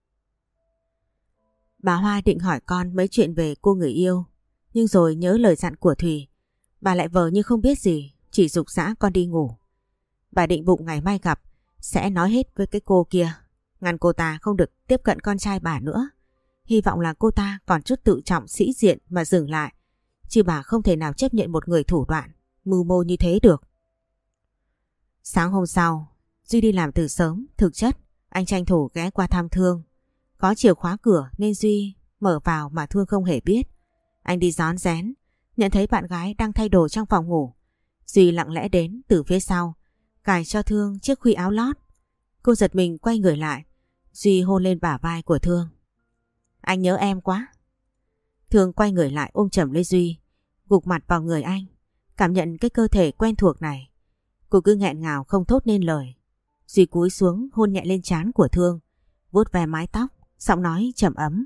Bà Hoa định hỏi con mấy chuyện về cô người yêu, nhưng rồi nhớ lời dặn của Thùy, bà lại vờ như không biết gì, chỉ giục giã con đi ngủ. Bà định bụng ngày mai gặp sẽ nói hết với cái cô kia, ngăn cô ta không được tiếp cận con trai bà nữa. Hy vọng là cô ta còn chút tự trọng sĩ diện mà dừng lại, chứ bà không thể nào chấp nhận một người thủ đoạn, mưu mô như thế được. Sáng hôm sau, Duy đi làm từ sớm, thực chất anh tranh thủ ghé qua thăm Thương. Có chìa khóa cửa nên Duy mở vào mà Thương không hề biết. Anh đi rón rén, nhận thấy bạn gái đang thay đồ trong phòng ngủ. Duy lặng lẽ đến từ phía sau, cài cho Thương chiếc khuy áo lót. Cô giật mình quay người lại, Duy hôn lên bả vai của Thương. Anh nhớ em quá. Thương quay người lại ôm chầm lấy Duy, gục mặt vào người anh, cảm nhận cái cơ thể quen thuộc này. Cô cứ nghẹn ngào không thốt nên lời. Duy cúi xuống hôn nhẹ lên trán của Thương, vuốt ve mái tóc, giọng nói trầm ấm.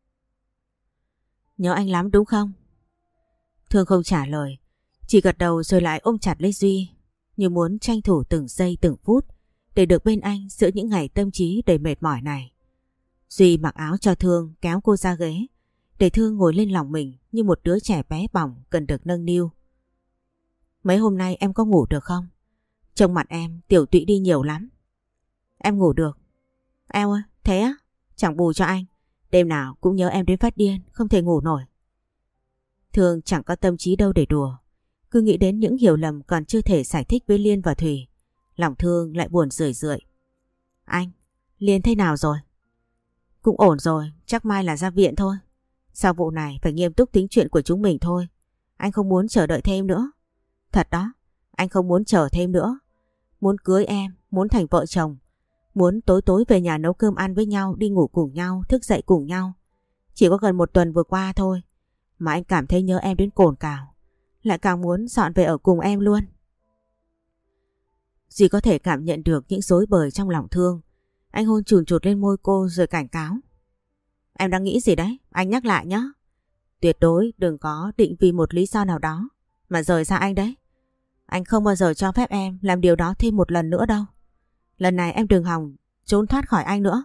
Nhớ anh lắm đúng không? Thương không trả lời, chỉ gật đầu rồi lại ôm chặt lấy Duy, như muốn tranh thủ từng giây từng phút để được bên anh giữa những ngày tâm trí đầy mệt mỏi này. Duy mặc áo cho Thương, kéo cô ra ghế, để Thương ngồi lên lòng mình như một đứa trẻ bé bỏng cần được nâng niu. Mấy hôm nay em có ngủ được không? Trông mặt em tiểu tụy đi nhiều lắm. Em ngủ được. Eo ơi, thế á? Chẳng bù cho anh. Đêm nào cũng nhớ em đến phát điên, không thể ngủ nổi. Thương chẳng có tâm trí đâu để đùa. Cứ nghĩ đến những hiểu lầm còn chưa thể giải thích với Liên và Thùy, lòng Thương lại buồn rười rượi. Anh, Liên thế nào rồi? Cũng ổn rồi, chắc mai là ra viện thôi. Sau vụ này phải nghiêm túc tính chuyện của chúng mình thôi. Anh không muốn chờ đợi thêm nữa. Thật đó, anh không muốn chờ thêm nữa. Muốn cưới em, muốn thành vợ chồng. Muốn tối tối về nhà nấu cơm ăn với nhau, đi ngủ cùng nhau, thức dậy cùng nhau. Chỉ có gần một tuần vừa qua thôi mà anh cảm thấy nhớ em đến cồn cào. Lại càng muốn dọn về ở cùng em luôn. Duy có thể cảm nhận được những rối bời trong lòng Thương. Anh hôn chùn chụt lên môi cô rồi cảnh cáo. Em đang nghĩ gì đấy? Anh nhắc lại nhé. Tuyệt đối đừng có định vì một lý do nào đó mà rời xa anh đấy. Anh không bao giờ cho phép em làm điều đó thêm một lần nữa đâu. Lần này em đừng hòng trốn thoát khỏi anh nữa.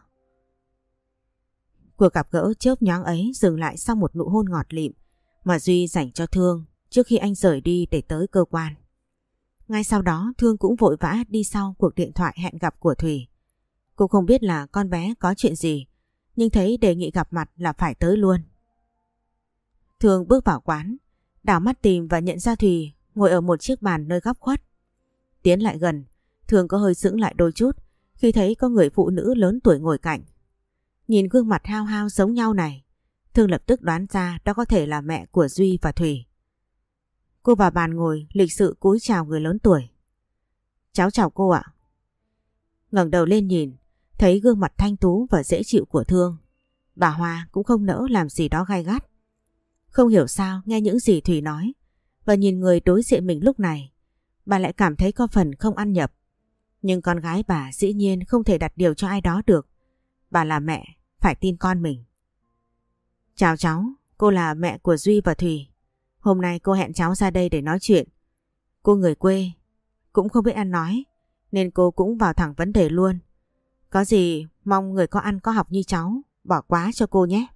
Cuộc gặp gỡ chớp nhoáng ấy dừng lại sau một nụ hôn ngọt lịm mà Duy dành cho Thương trước khi anh rời đi để tới cơ quan. Ngay sau đó Thương cũng vội vã đi sau cuộc điện thoại hẹn gặp của Thùy. Cô không biết là con bé có chuyện gì, nhưng thấy đề nghị gặp mặt là phải tới luôn. Thương bước vào quán, đảo mắt tìm và nhận ra Thùy ngồi ở một chiếc bàn nơi góc khuất. Tiến lại gần, Thương có hơi sững lại đôi chút khi thấy có người phụ nữ lớn tuổi ngồi cạnh. Nhìn gương mặt hao hao giống nhau này, Thương lập tức đoán ra đó có thể là mẹ của Duy và Thùy. Cô vào bàn ngồi lịch sự cúi chào người lớn tuổi. Cháu chào cô ạ. Ngẩng đầu lên nhìn, thấy gương mặt thanh tú và dễ chịu của Thương, bà Hoa cũng không nỡ làm gì đó gay gắt. Không hiểu sao nghe những gì Thùy nói và nhìn người đối diện mình lúc này, bà lại cảm thấy có phần không ăn nhập. Nhưng con gái bà dĩ nhiên không thể đặt điều cho ai đó được. Bà là mẹ, phải tin con mình. Chào cháu, cô là mẹ của Duy và Thùy. Hôm nay cô hẹn cháu ra đây để nói chuyện. Cô người quê, cũng không biết ăn nói, nên cô cũng vào thẳng vấn đề luôn. Có gì mong người có ăn có học như cháu, bỏ quá cho cô nhé.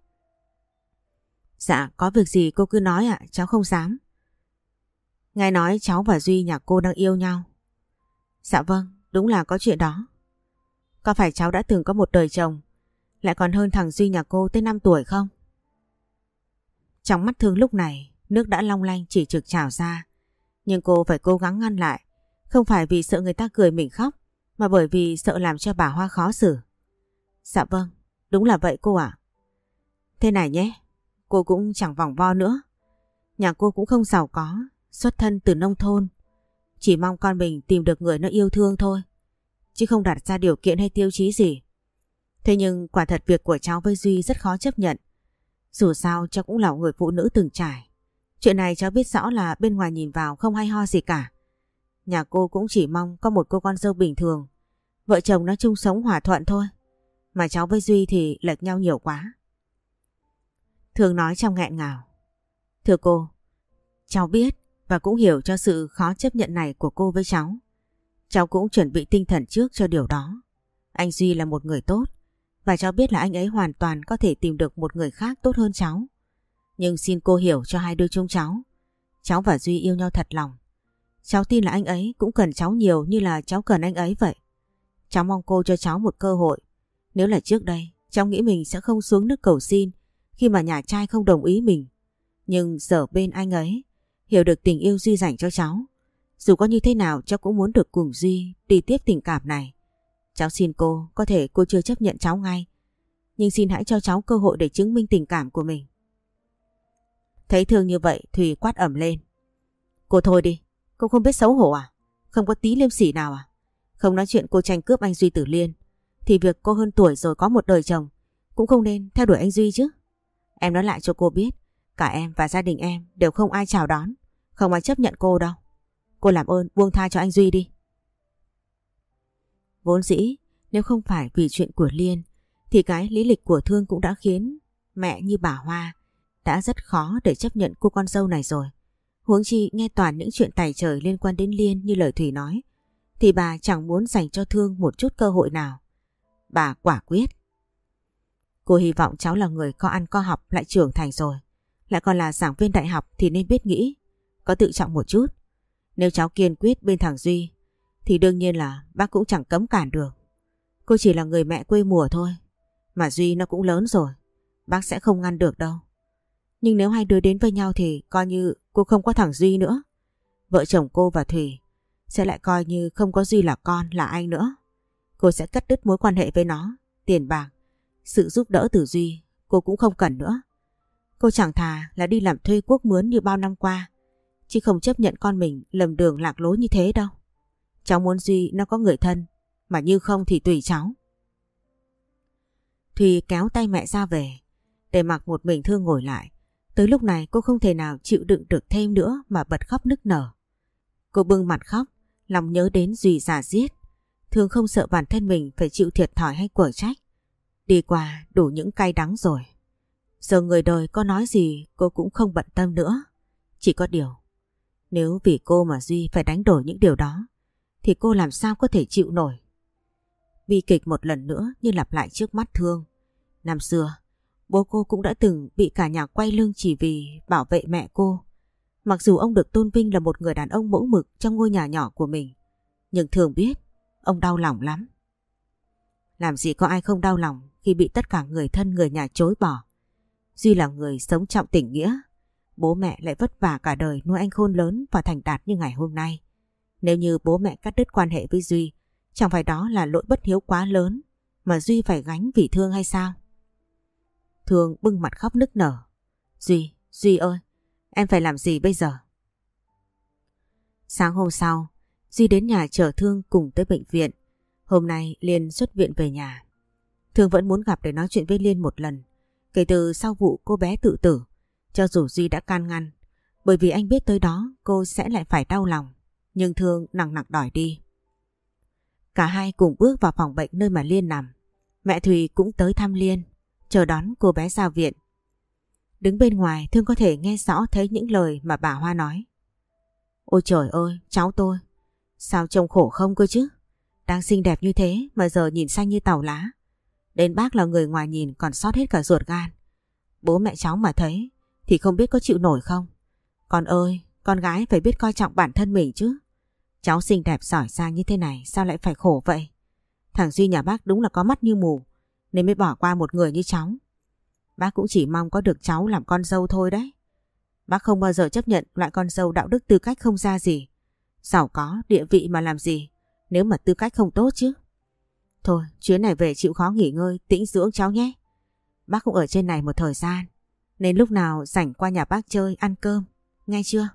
Dạ, có việc gì cô cứ nói ạ, cháu không dám. Nghe nói cháu và Duy nhà cô đang yêu nhau. Dạ vâng, đúng là có chuyện đó. Có phải cháu đã từng có một đời chồng, lại còn hơn thằng Duy nhà cô tới 5 tuổi không? Trong mắt Thương lúc này, nước đã long lanh chỉ trực trào ra. Nhưng cô phải cố gắng ngăn lại, không phải vì sợ người ta cười mình khóc, mà bởi vì sợ làm cho bà Hoa khó xử. Dạ vâng, đúng là vậy cô ạ. Thế này nhé, cô cũng chẳng vòng vo nữa. Nhà cô cũng không giàu có, xuất thân từ nông thôn. Chỉ mong con mình tìm được người nó yêu thương thôi, chứ không đặt ra điều kiện hay tiêu chí gì. Thế nhưng quả thật việc của cháu với Duy rất khó chấp nhận. Dù sao cháu cũng là người phụ nữ từng trải. Chuyện này cháu biết rõ là bên ngoài nhìn vào không hay ho gì cả. Nhà cô cũng chỉ mong có một cô con dâu bình thường, vợ chồng nó chung sống hòa thuận thôi. Mà cháu với Duy thì lệch nhau nhiều quá. Thương nói trong nghẹn ngào. Thưa cô, cháu biết và cũng hiểu cho sự khó chấp nhận này của cô với cháu. Cháu cũng chuẩn bị tinh thần trước cho điều đó. Anh Duy là một người tốt, và cháu biết là anh ấy hoàn toàn có thể tìm được một người khác tốt hơn cháu. Nhưng xin cô hiểu cho hai đứa chúng cháu. Cháu và Duy yêu nhau thật lòng. Cháu tin là anh ấy cũng cần cháu nhiều như là cháu cần anh ấy vậy. Cháu mong cô cho cháu một cơ hội. Nếu là trước đây, cháu nghĩ mình sẽ không xuống nước cầu xin khi mà nhà trai không đồng ý mình. Nhưng giờ bên anh ấy, hiểu được tình yêu Duy dành cho cháu. Dù có như thế nào cháu cũng muốn được cùng Duy đi tiếp tình cảm này. Cháu xin cô, có thể cô chưa chấp nhận cháu ngay, nhưng xin hãy cho cháu cơ hội để chứng minh tình cảm của mình. Thấy Thương như vậy, Thùy quát ẩm lên. Cô thôi đi, cô không biết xấu hổ à? Không có tí liêm sỉ nào à? Không nói chuyện cô tranh cướp anh Duy Tử Liên, thì việc cô hơn tuổi rồi có một đời chồng cũng không nên theo đuổi anh Duy chứ. Em nói lại cho cô biết, cả em và gia đình em đều không ai chào đón, không ai chấp nhận cô đâu. Cô làm ơn buông tha cho anh Duy đi. Vốn dĩ nếu không phải vì chuyện của Liên thì cái lý lịch của Thương cũng đã khiến mẹ như bà Hoa đã rất khó để chấp nhận cô con dâu này rồi. Huống chi nghe toàn những chuyện tày trời liên quan đến Liên như lời Thủy nói, thì bà chẳng muốn dành cho Thương một chút cơ hội nào. Bà quả quyết. Cô hy vọng cháu là người có ăn có học, lại trưởng thành rồi, lại còn là giảng viên đại học thì nên biết nghĩ, có tự trọng một chút. Nếu cháu kiên quyết bên thằng Duy thì đương nhiên là bác cũng chẳng cấm cản được. Cô chỉ là người mẹ quê mùa thôi, mà Duy nó cũng lớn rồi, bác sẽ không ngăn được đâu. Nhưng nếu hai đứa đến với nhau thì coi như cô không có thằng Duy nữa. Vợ chồng cô và Thủy sẽ lại coi như không có Duy là con, là anh nữa. Cô sẽ cắt đứt mối quan hệ với nó. Tiền bạc, sự giúp đỡ từ Duy cô cũng không cần nữa. Cô chẳng thà là đi làm thuê cuốc mướn như bao năm qua, chứ không chấp nhận con mình lầm đường lạc lối như thế đâu. Cháu muốn Duy nó có người thân, mà như không thì tùy cháu. Thùy kéo tay mẹ ra về, để mặc một mình Thương ngồi lại. Tới lúc này cô không thể nào chịu đựng được thêm nữa mà bật khóc nức nở. Cô bưng mặt khóc, lòng nhớ đến Duy già giết. Thương không sợ bản thân mình phải chịu thiệt thòi hay quở trách. Đi qua đủ những cay đắng rồi. Giờ người đời có nói gì cô cũng không bận tâm nữa. Chỉ có điều, nếu vì cô mà Duy phải đánh đổi những điều đó, thì cô làm sao có thể chịu nổi. Bi kịch một lần nữa như lặp lại trước mắt Thương. Năm xưa, bố cô cũng đã từng bị cả nhà quay lưng chỉ vì bảo vệ mẹ cô. Mặc dù ông được tôn vinh là một người đàn ông mẫu mực trong ngôi nhà nhỏ của mình, nhưng Thương biết ông đau lòng lắm. Làm gì có ai không đau lòng khi bị tất cả người thân người nhà chối bỏ. Duy là người sống trọng tình nghĩa. Bố mẹ lại vất vả cả đời nuôi anh khôn lớn và thành đạt như ngày hôm nay. Nếu như bố mẹ cắt đứt quan hệ với Duy, chẳng phải đó là lỗi bất hiếu quá lớn mà Duy phải gánh vì Thương hay sao? Thương bưng mặt khóc nức nở. Duy ơi, em phải làm gì bây giờ? Sáng hôm sau, Duy đến nhà chở Thương cùng tới bệnh viện. Hôm nay Liên xuất viện về nhà. Thương vẫn muốn gặp để nói chuyện với Liên một lần. Kể từ sau vụ cô bé tự tử, cho dù Duy đã can ngăn, bởi vì anh biết tới đó cô sẽ lại phải đau lòng. Nhưng Thương nằng nặc đòi đi. Cả hai cùng bước vào phòng bệnh nơi mà Liên nằm. Mẹ Thùy cũng tới thăm Liên, chờ đón cô bé ra viện. Đứng bên ngoài Thương có thể nghe rõ thấy những lời mà bà Hoa nói. Ôi trời ơi, cháu tôi, sao trông khổ không cơ chứ? Đang xinh đẹp như thế mà giờ nhìn xanh như tàu lá. Đến bác là người ngoài nhìn còn sót hết cả ruột gan. Bố mẹ cháu mà thấy thì không biết có chịu nổi không. Con ơi, con gái phải biết coi trọng bản thân mình chứ. Cháu xinh đẹp giỏi giang như thế này sao lại phải khổ vậy? Thằng Duy nhà bác đúng là có mắt như mù nên mới bỏ qua một người như cháu. Bác cũng chỉ mong có được cháu làm con dâu thôi đấy. Bác không bao giờ chấp nhận loại con dâu đạo đức tư cách không ra gì. Giàu có, địa vị mà làm gì nếu mà tư cách không tốt chứ. Thôi, chuyến này về chịu khó nghỉ ngơi, tĩnh dưỡng cháu nhé. Bác cũng ở trên này một thời gian nên lúc nào rảnh qua nhà bác chơi, ăn cơm, nghe chưa?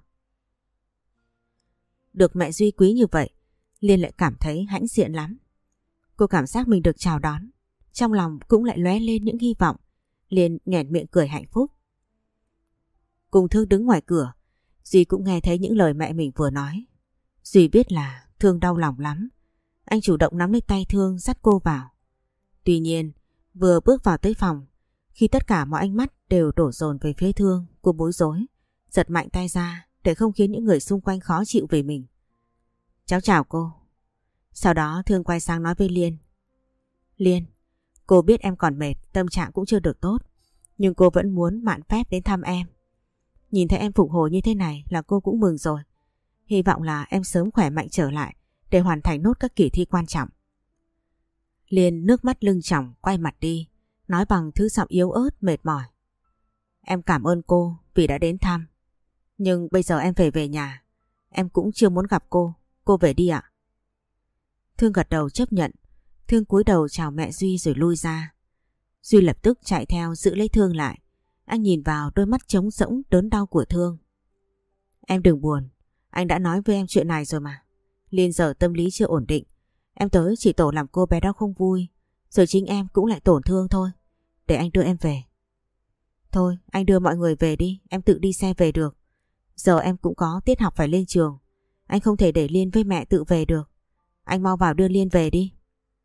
Được mẹ Duy quý như vậy, Liên lại cảm thấy hãnh diện lắm. Cô cảm giác mình được chào đón, trong lòng cũng lại lóe lên những hy vọng. Liên nhoẻn miệng cười hạnh phúc. Cùng Thương đứng ngoài cửa, Duy cũng nghe thấy những lời mẹ mình vừa nói. Duy biết là Thương đau lòng lắm. Anh chủ động nắm lấy tay Thương dắt cô vào. Tuy nhiên, vừa bước vào tới phòng, khi tất cả mọi ánh mắt đều đổ dồn về phía Thương, cô bối rối, giật mạnh tay ra để không khiến những người xung quanh khó chịu về mình. Cháu chào cô. Sau đó Thương quay sang nói với Liên. Liên, cô biết em còn mệt, tâm trạng cũng chưa được tốt, nhưng cô vẫn muốn mạn phép đến thăm em. Nhìn thấy em phục hồi như thế này là cô cũng mừng rồi. Hy vọng là em sớm khỏe mạnh trở lại để hoàn thành nốt các kỳ thi quan trọng. Liên nước mắt lưng tròng quay mặt đi, nói bằng thứ giọng yếu ớt mệt mỏi. Em cảm ơn cô vì đã đến thăm. Nhưng bây giờ em phải về nhà. Em cũng chưa muốn gặp cô về đi ạ. Thương gật đầu chấp nhận. Thương cúi đầu chào mẹ Duy rồi lui ra. Duy lập tức chạy theo giữ lấy Thương lại. Anh nhìn vào đôi mắt trống rỗng đớn đau của Thương. Em đừng buồn, anh đã nói với em chuyện này rồi mà. Liên giờ tâm lý chưa ổn định. Em tới chỉ tổ làm cô bé đó không vui, rồi chính em cũng lại tổn thương thôi. Để anh đưa em về. Thôi anh đưa mọi người về đi, em tự đi xe về được. Giờ em cũng có tiết học phải lên trường. Anh không thể để Liên với mẹ tự về được. Anh mau vào đưa Liên về đi.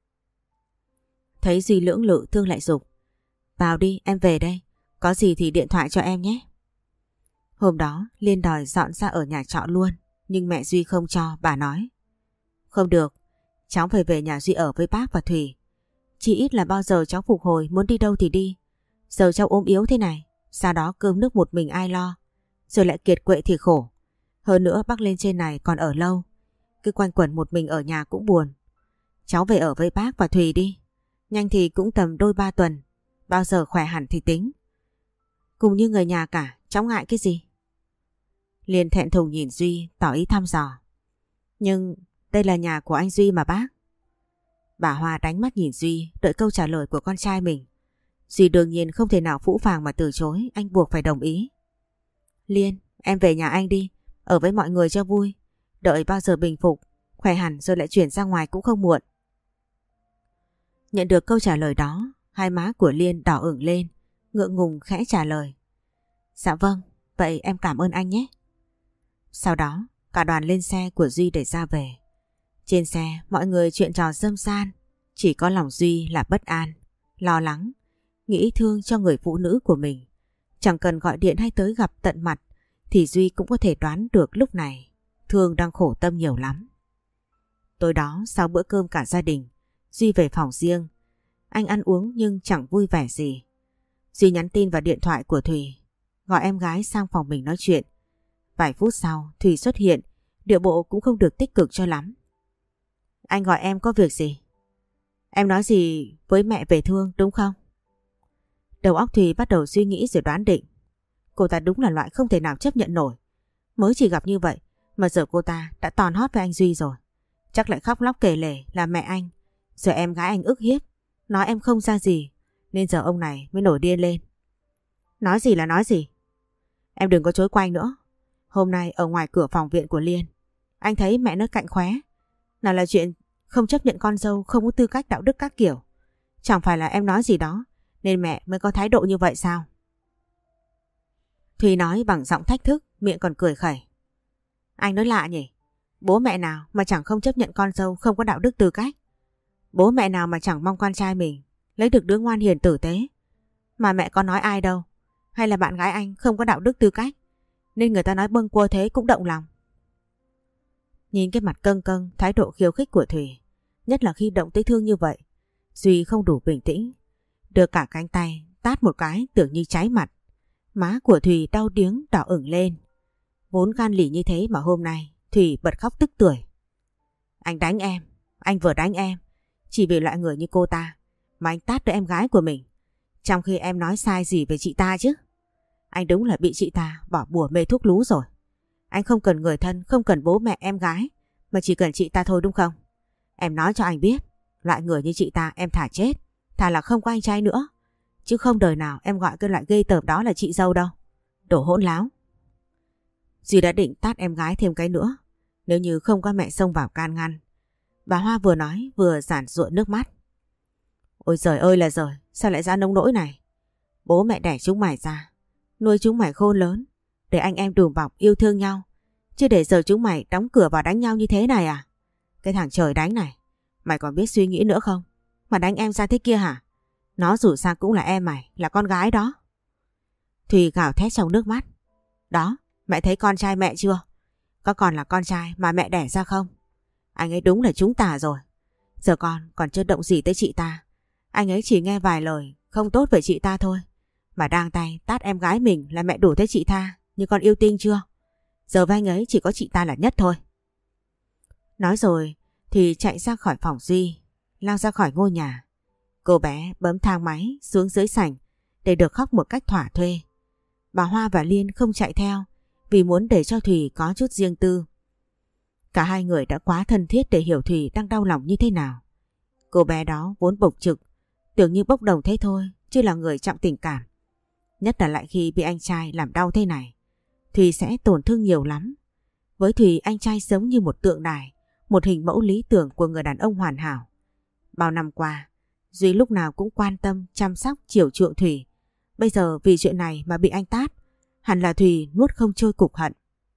Thấy Duy lưỡng lự, Thương lại giục. Vào đi, em về đây. Có gì thì điện thoại cho em nhé. Hôm đó Liên đòi dọn ra ở nhà trọ luôn, nhưng mẹ Duy không cho. Bà nói không được, cháu phải về nhà Duy ở với bác và Thủy. Chỉ ít là bao giờ cháu phục hồi muốn đi đâu thì đi. Giờ cháu ốm yếu thế này, sau đó cơm nước một mình ai lo, rồi lại kiệt quệ thì khổ. Hơn nữa bác lên trên này còn ở lâu, cứ quanh quẩn một mình ở nhà cũng buồn. Cháu về ở với bác và Thùy đi. Nhanh thì cũng tầm đôi 3 tuần. Bao giờ khỏe hẳn thì tính. Cùng như người nhà cả, cháu ngại cái gì? Liên thẹn thùng nhìn Duy tỏ ý thăm dò. Nhưng đây là nhà của anh Duy mà bác. Bà Hoa đánh mắt nhìn Duy đợi câu trả lời của con trai mình. Duy đương nhiên không thể nào phũ phàng mà từ chối, anh buộc phải đồng ý. Liên, em về nhà anh đi, ở với mọi người cho vui. Đợi bao giờ bình phục, khỏe hẳn rồi lại chuyển ra ngoài cũng không muộn. Nhận được câu trả lời đó, hai má của Liên đỏ ửng lên, ngượng ngùng khẽ trả lời. Dạ vâng, vậy em cảm ơn anh nhé. Sau đó, cả đoàn lên xe của Duy để ra về. Trên xe, mọi người chuyện trò râm ran, chỉ có lòng Duy là bất an, lo lắng, nghĩ thương cho người phụ nữ của mình. Chẳng cần gọi điện hay tới gặp tận mặt, thì Duy cũng có thể đoán được lúc này Thương đang khổ tâm nhiều lắm. Tối đó, sau bữa cơm cả gia đình, Duy về phòng riêng. Anh ăn uống nhưng chẳng vui vẻ gì. Duy nhắn tin vào điện thoại của Thùy, gọi em gái sang phòng mình nói chuyện. Vài phút sau, Thùy xuất hiện, điệu bộ cũng không được tích cực cho lắm. Anh gọi em có việc gì? Em nói gì với mẹ về Thương đúng không? Đầu óc Thùy bắt đầu suy nghĩ rồi đoán định. Cô ta đúng là loại không thể nào chấp nhận nổi. Mới chỉ gặp như vậy mà giờ cô ta đã tòn hót với anh Duy rồi. Chắc lại khóc lóc kể lể là mẹ anh, giờ em gái anh ức hiếp, nói em không ra gì, nên giờ ông này mới nổi điên lên. Nói gì là nói gì? Em đừng có chối quanh nữa. Hôm nay ở ngoài cửa phòng viện của Liên, anh thấy mẹ nó cạnh khóe. Nào là chuyện không chấp nhận con dâu không có tư cách đạo đức các kiểu. Chẳng phải là em nói gì đó nên mẹ mới có thái độ như vậy sao? Thùy nói bằng giọng thách thức, miệng còn cười khẩy. Anh nói lạ nhỉ? Bố mẹ nào mà chẳng không chấp nhận con dâu không có đạo đức tư cách? Bố mẹ nào mà chẳng mong con trai mình lấy được đứa ngoan hiền tử tế? Mà mẹ có nói ai đâu? Hay là bạn gái anh không có đạo đức tư cách nên người ta nói bâng quơ thế cũng động lòng? Nhìn cái mặt căng căng, thái độ khiêu khích của Thủy, nhất là khi động tới Thương như vậy, Duy không đủ bình tĩnh, đưa cả cánh tay tát một cái tưởng như cháy mặt. Má của Thủy đau điếng đỏ ửng lên. Vốn gan lì như thế mà hôm nay Thủy bật khóc tức tưởi. Anh đánh em, anh vừa đánh em, chỉ vì loại người như cô ta mà anh tát đứa em gái của mình, trong khi em nói sai gì về chị ta chứ? Anh đúng là bị chị ta bỏ bùa mê thuốc lú rồi. Anh không cần người thân, không cần bố mẹ em gái, mà chỉ cần chị ta thôi đúng không? Em nói cho anh biết, loại người như chị ta em thà chết, thà là không có anh trai nữa, chứ không đời nào em gọi cái loại ghê tởm đó là chị dâu đâu. Đồ hỗn láo. Duy đã định tát em gái thêm cái nữa, nếu như không có mẹ xông vào can ngăn. Bà Hoa vừa nói vừa giản giụa nước mắt. Ôi giời ơi là giời, sao lại ra nông nỗi này? Bố mẹ đẻ chúng mày ra, nuôi chúng mày khôn lớn, để anh em đùm bọc yêu thương nhau, chứ để giờ chúng mày đóng cửa vào đánh nhau như thế này à? Cái thằng trời đánh này, mày còn biết suy nghĩ nữa không? Mà đánh em ra thế kia hả? Nó dù sao cũng là em mày, là con gái đó. Thùy gào thét trong nước mắt. Đó, mẹ thấy con trai mẹ chưa? Có còn là con trai mà mẹ đẻ ra không? Anh ấy đúng là chúng ta rồi. Giờ con còn chưa động gì tới chị ta. Anh ấy chỉ nghe vài lời không tốt về chị ta thôi, mà đang tay tát em gái mình là mẹ đủ thấy chị tha như con yêu tinh chưa? Giờ với anh ấy chỉ có chị ta là nhất thôi. Nói rồi thì chạy ra khỏi phòng Duy, lao ra khỏi ngôi nhà. Cô bé bấm thang máy xuống dưới sảnh để được khóc một cách thỏa thuê. Bà Hoa và Liên không chạy theo vì muốn để cho Thủy có chút riêng tư. Cả hai người đã quá thân thiết để hiểu Thủy đang đau lòng như thế nào. Cô bé đó vốn bộc trực, tưởng như bốc đồng thế thôi, chứ là người trọng tình cảm. Nhất là lại khi bị anh trai làm đau thế này, Thủy sẽ tổn thương nhiều lắm. Với Thủy, anh trai giống như một tượng đài, một hình mẫu lý tưởng của người đàn ông hoàn hảo. Bao năm qua, Duy lúc nào cũng quan tâm, chăm sóc, chiều chuộng Thủy. Bây giờ vì chuyện này mà bị anh tát, hẳn là Thủy nuốt không trôi cục hận.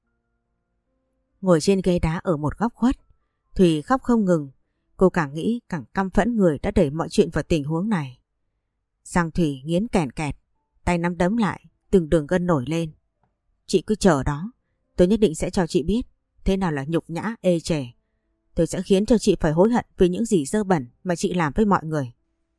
Ngồi trên ghế đá ở một góc khuất, Thủy khóc không ngừng. Cô càng nghĩ càng căm phẫn người đã đẩy mọi chuyện vào tình huống này. Răng Thủy nghiến kèn kẹt, tay nắm đấm lại, từng đường gân nổi lên. Chị cứ chờ đó, tôi nhất định sẽ cho chị biết thế nào là nhục nhã ê chề. Tôi sẽ khiến cho chị phải hối hận vì những gì dơ bẩn mà chị làm với mọi người.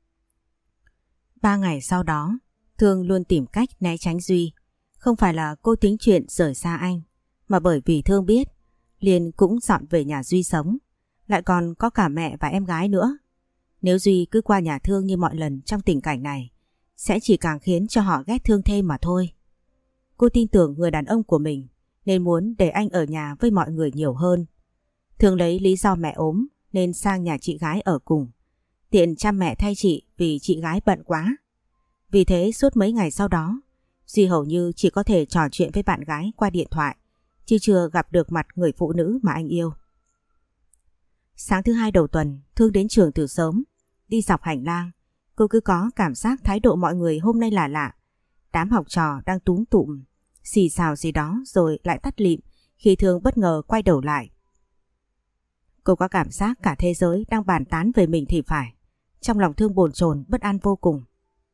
3 ngày sau đó, Thương luôn tìm cách né tránh Duy. Không phải là cô tính chuyện rời xa anh, mà bởi vì Thương biết Liên cũng dọn về nhà Duy sống, lại còn có cả mẹ và em gái nữa. Nếu Duy cứ qua nhà Thương như mọi lần trong tình cảnh này, sẽ chỉ càng khiến cho họ ghét Thương thêm mà thôi. Cô tin tưởng người đàn ông của mình nên muốn để anh ở nhà với mọi người nhiều hơn. Thương lấy lý do mẹ ốm nên sang nhà chị gái ở cùng, tiện chăm mẹ thay chị vì chị gái bận quá. Vì thế suốt mấy ngày sau đó, Duy hầu như chỉ có thể trò chuyện với bạn gái qua điện thoại, chứ chưa gặp được mặt người phụ nữ mà anh yêu. Sáng thứ Hai đầu tuần, Thương đến trường từ sớm. Đi dọc hành lang, cô cứ có cảm giác thái độ mọi người hôm nay là lạ. Đám học trò đang túm tụm, xì xào gì đó rồi lại tắt lịm khi Thương bất ngờ quay đầu lại. Cô có cảm giác cả thế giới đang bàn tán về mình thì phải. Trong lòng Thương bồn chồn bất an vô cùng.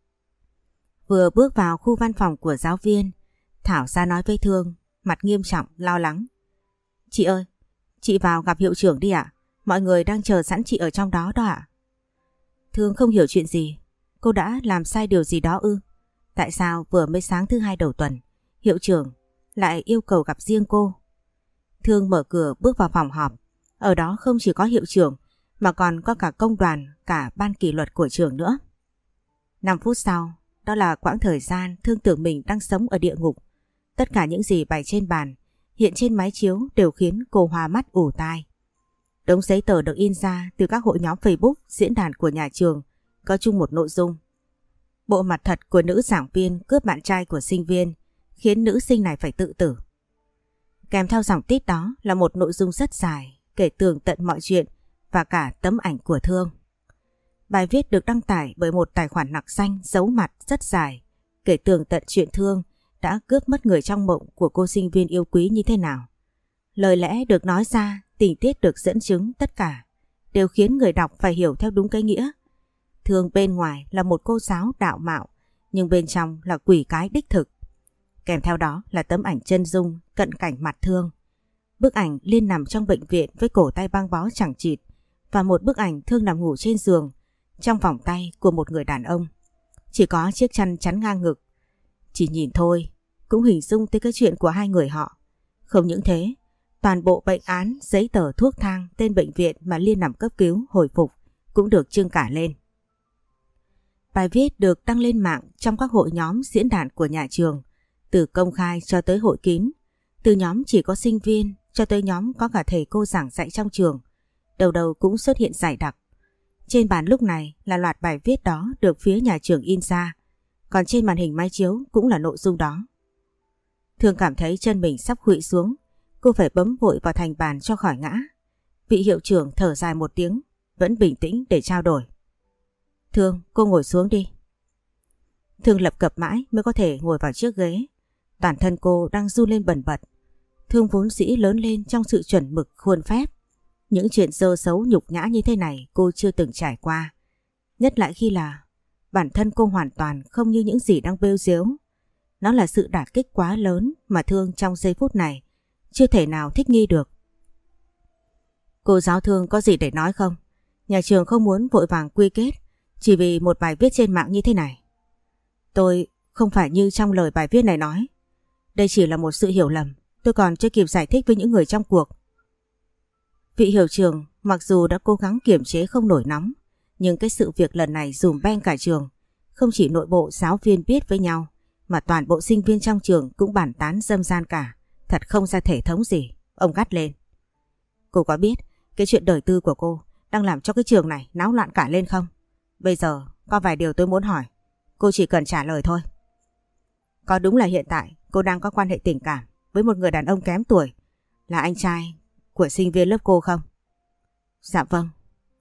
Vừa bước vào khu văn phòng của giáo viên, Thảo ra nói với Thương, mặt nghiêm trọng, lo lắng. Chị ơi, chị vào gặp hiệu trưởng đi ạ. Mọi người đang chờ sẵn chị ở trong đó đó ạ. Thương không hiểu chuyện gì. Cô đã làm sai điều gì đó ư? Tại sao vừa mới sáng thứ Hai đầu tuần, hiệu trưởng lại yêu cầu gặp riêng cô? Thương mở cửa bước vào phòng họp. Ở đó không chỉ có hiệu trưởng mà còn có cả công đoàn, cả ban kỷ luật của trường nữa. 5 phút sau, đó là quãng thời gian Thương tưởng mình đang sống ở địa ngục. Tất cả những gì bày trên bàn, hiện trên máy chiếu đều khiến cô hoa mắt ù tai. Đống giấy tờ được in ra từ các hội nhóm Facebook, diễn đàn của nhà trường có chung một nội dung. Bộ mặt thật của nữ giảng viên cướp bạn trai của sinh viên, khiến nữ sinh này phải tự tử. Kèm theo dòng tít đó là một nội dung rất dài, kể tường tận mọi chuyện và cả tấm ảnh của Thương. Bài viết được đăng tải bởi một tài khoản nặc danh giấu mặt rất dài, kể tường tận chuyện Thương đã cướp mất người trong mộng của cô sinh viên yêu quý như thế nào. Lời lẽ được nói ra, tình tiết được dẫn chứng, tất cả đều khiến người đọc phải hiểu theo đúng cái nghĩa. Thương bên ngoài là một cô giáo đạo mạo, nhưng bên trong là quỷ cái đích thực. Kèm theo đó là tấm ảnh chân dung cận cảnh mặt Thương. Bức ảnh Liên nằm trong bệnh viện với cổ tay băng bó chẳng chịt và một bức ảnh Thương nằm ngủ trên giường trong vòng tay của một người đàn ông. Chỉ có chiếc chăn chắn ngang ngực. Chỉ nhìn thôi cũng hình dung tới cái chuyện của hai người họ. Không những thế, toàn bộ bệnh án, giấy tờ, thuốc thang, tên bệnh viện mà Liên nằm cấp cứu, hồi phục cũng được trưng cả lên. Bài viết được đăng lên mạng trong các hội nhóm diễn đàn của nhà trường, từ công khai cho tới hội kín, từ nhóm chỉ có sinh viên cho tới nhóm có cả thầy cô giảng dạy trong trường. Đầu đầu cũng xuất hiện dày đặc. Trên bàn lúc này là loạt bài viết đó được phía nhà trường in ra, còn trên màn hình máy chiếu cũng là nội dung đó. Thương cảm thấy chân mình sắp khuỵu xuống, cô phải bấm vội vào thành bàn cho khỏi ngã. Vị hiệu trưởng thở dài một tiếng, vẫn bình tĩnh để trao đổi. Thương, cô ngồi xuống đi. Thương lập cập mãi mới có thể ngồi vào chiếc ghế. Toàn thân cô đang run lên bần bật. Thương vốn dĩ lớn lên trong sự chuẩn mực khuôn phép. Những chuyện dơ xấu nhục nhã như thế này cô chưa từng trải qua. Nhất lại khi là bản thân cô hoàn toàn không như những gì đang bêu rếu. Nó là sự đả kích quá lớn mà Thương trong giây phút này chưa thể nào thích nghi được. Cô giáo Thương có gì để nói không? Nhà trường không muốn vội vàng quy kết chỉ vì một bài viết trên mạng như thế này. Tôi không phải như trong lời bài viết này nói. Đây chỉ là một sự hiểu lầm. Tôi còn chưa kịp giải thích với những người trong cuộc. Vị hiệu trưởng mặc dù đã cố gắng kiềm chế không nổi nóng, nhưng cái sự việc lần này dùm beng cả trường. Không chỉ nội bộ giáo viên biết với nhau, mà toàn bộ sinh viên trong trường cũng bàn tán râm ran cả. Thật không ra thể thống gì. Ông gắt lên. Cô có biết cái chuyện đời tư của cô đang làm cho cái trường này náo loạn cả lên không? Bây giờ có vài điều tôi muốn hỏi. Cô chỉ cần trả lời thôi. Có đúng là hiện tại cô đang có quan hệ tình cảm với một người đàn ông kém tuổi, là anh trai của sinh viên lớp cô không? Dạ vâng.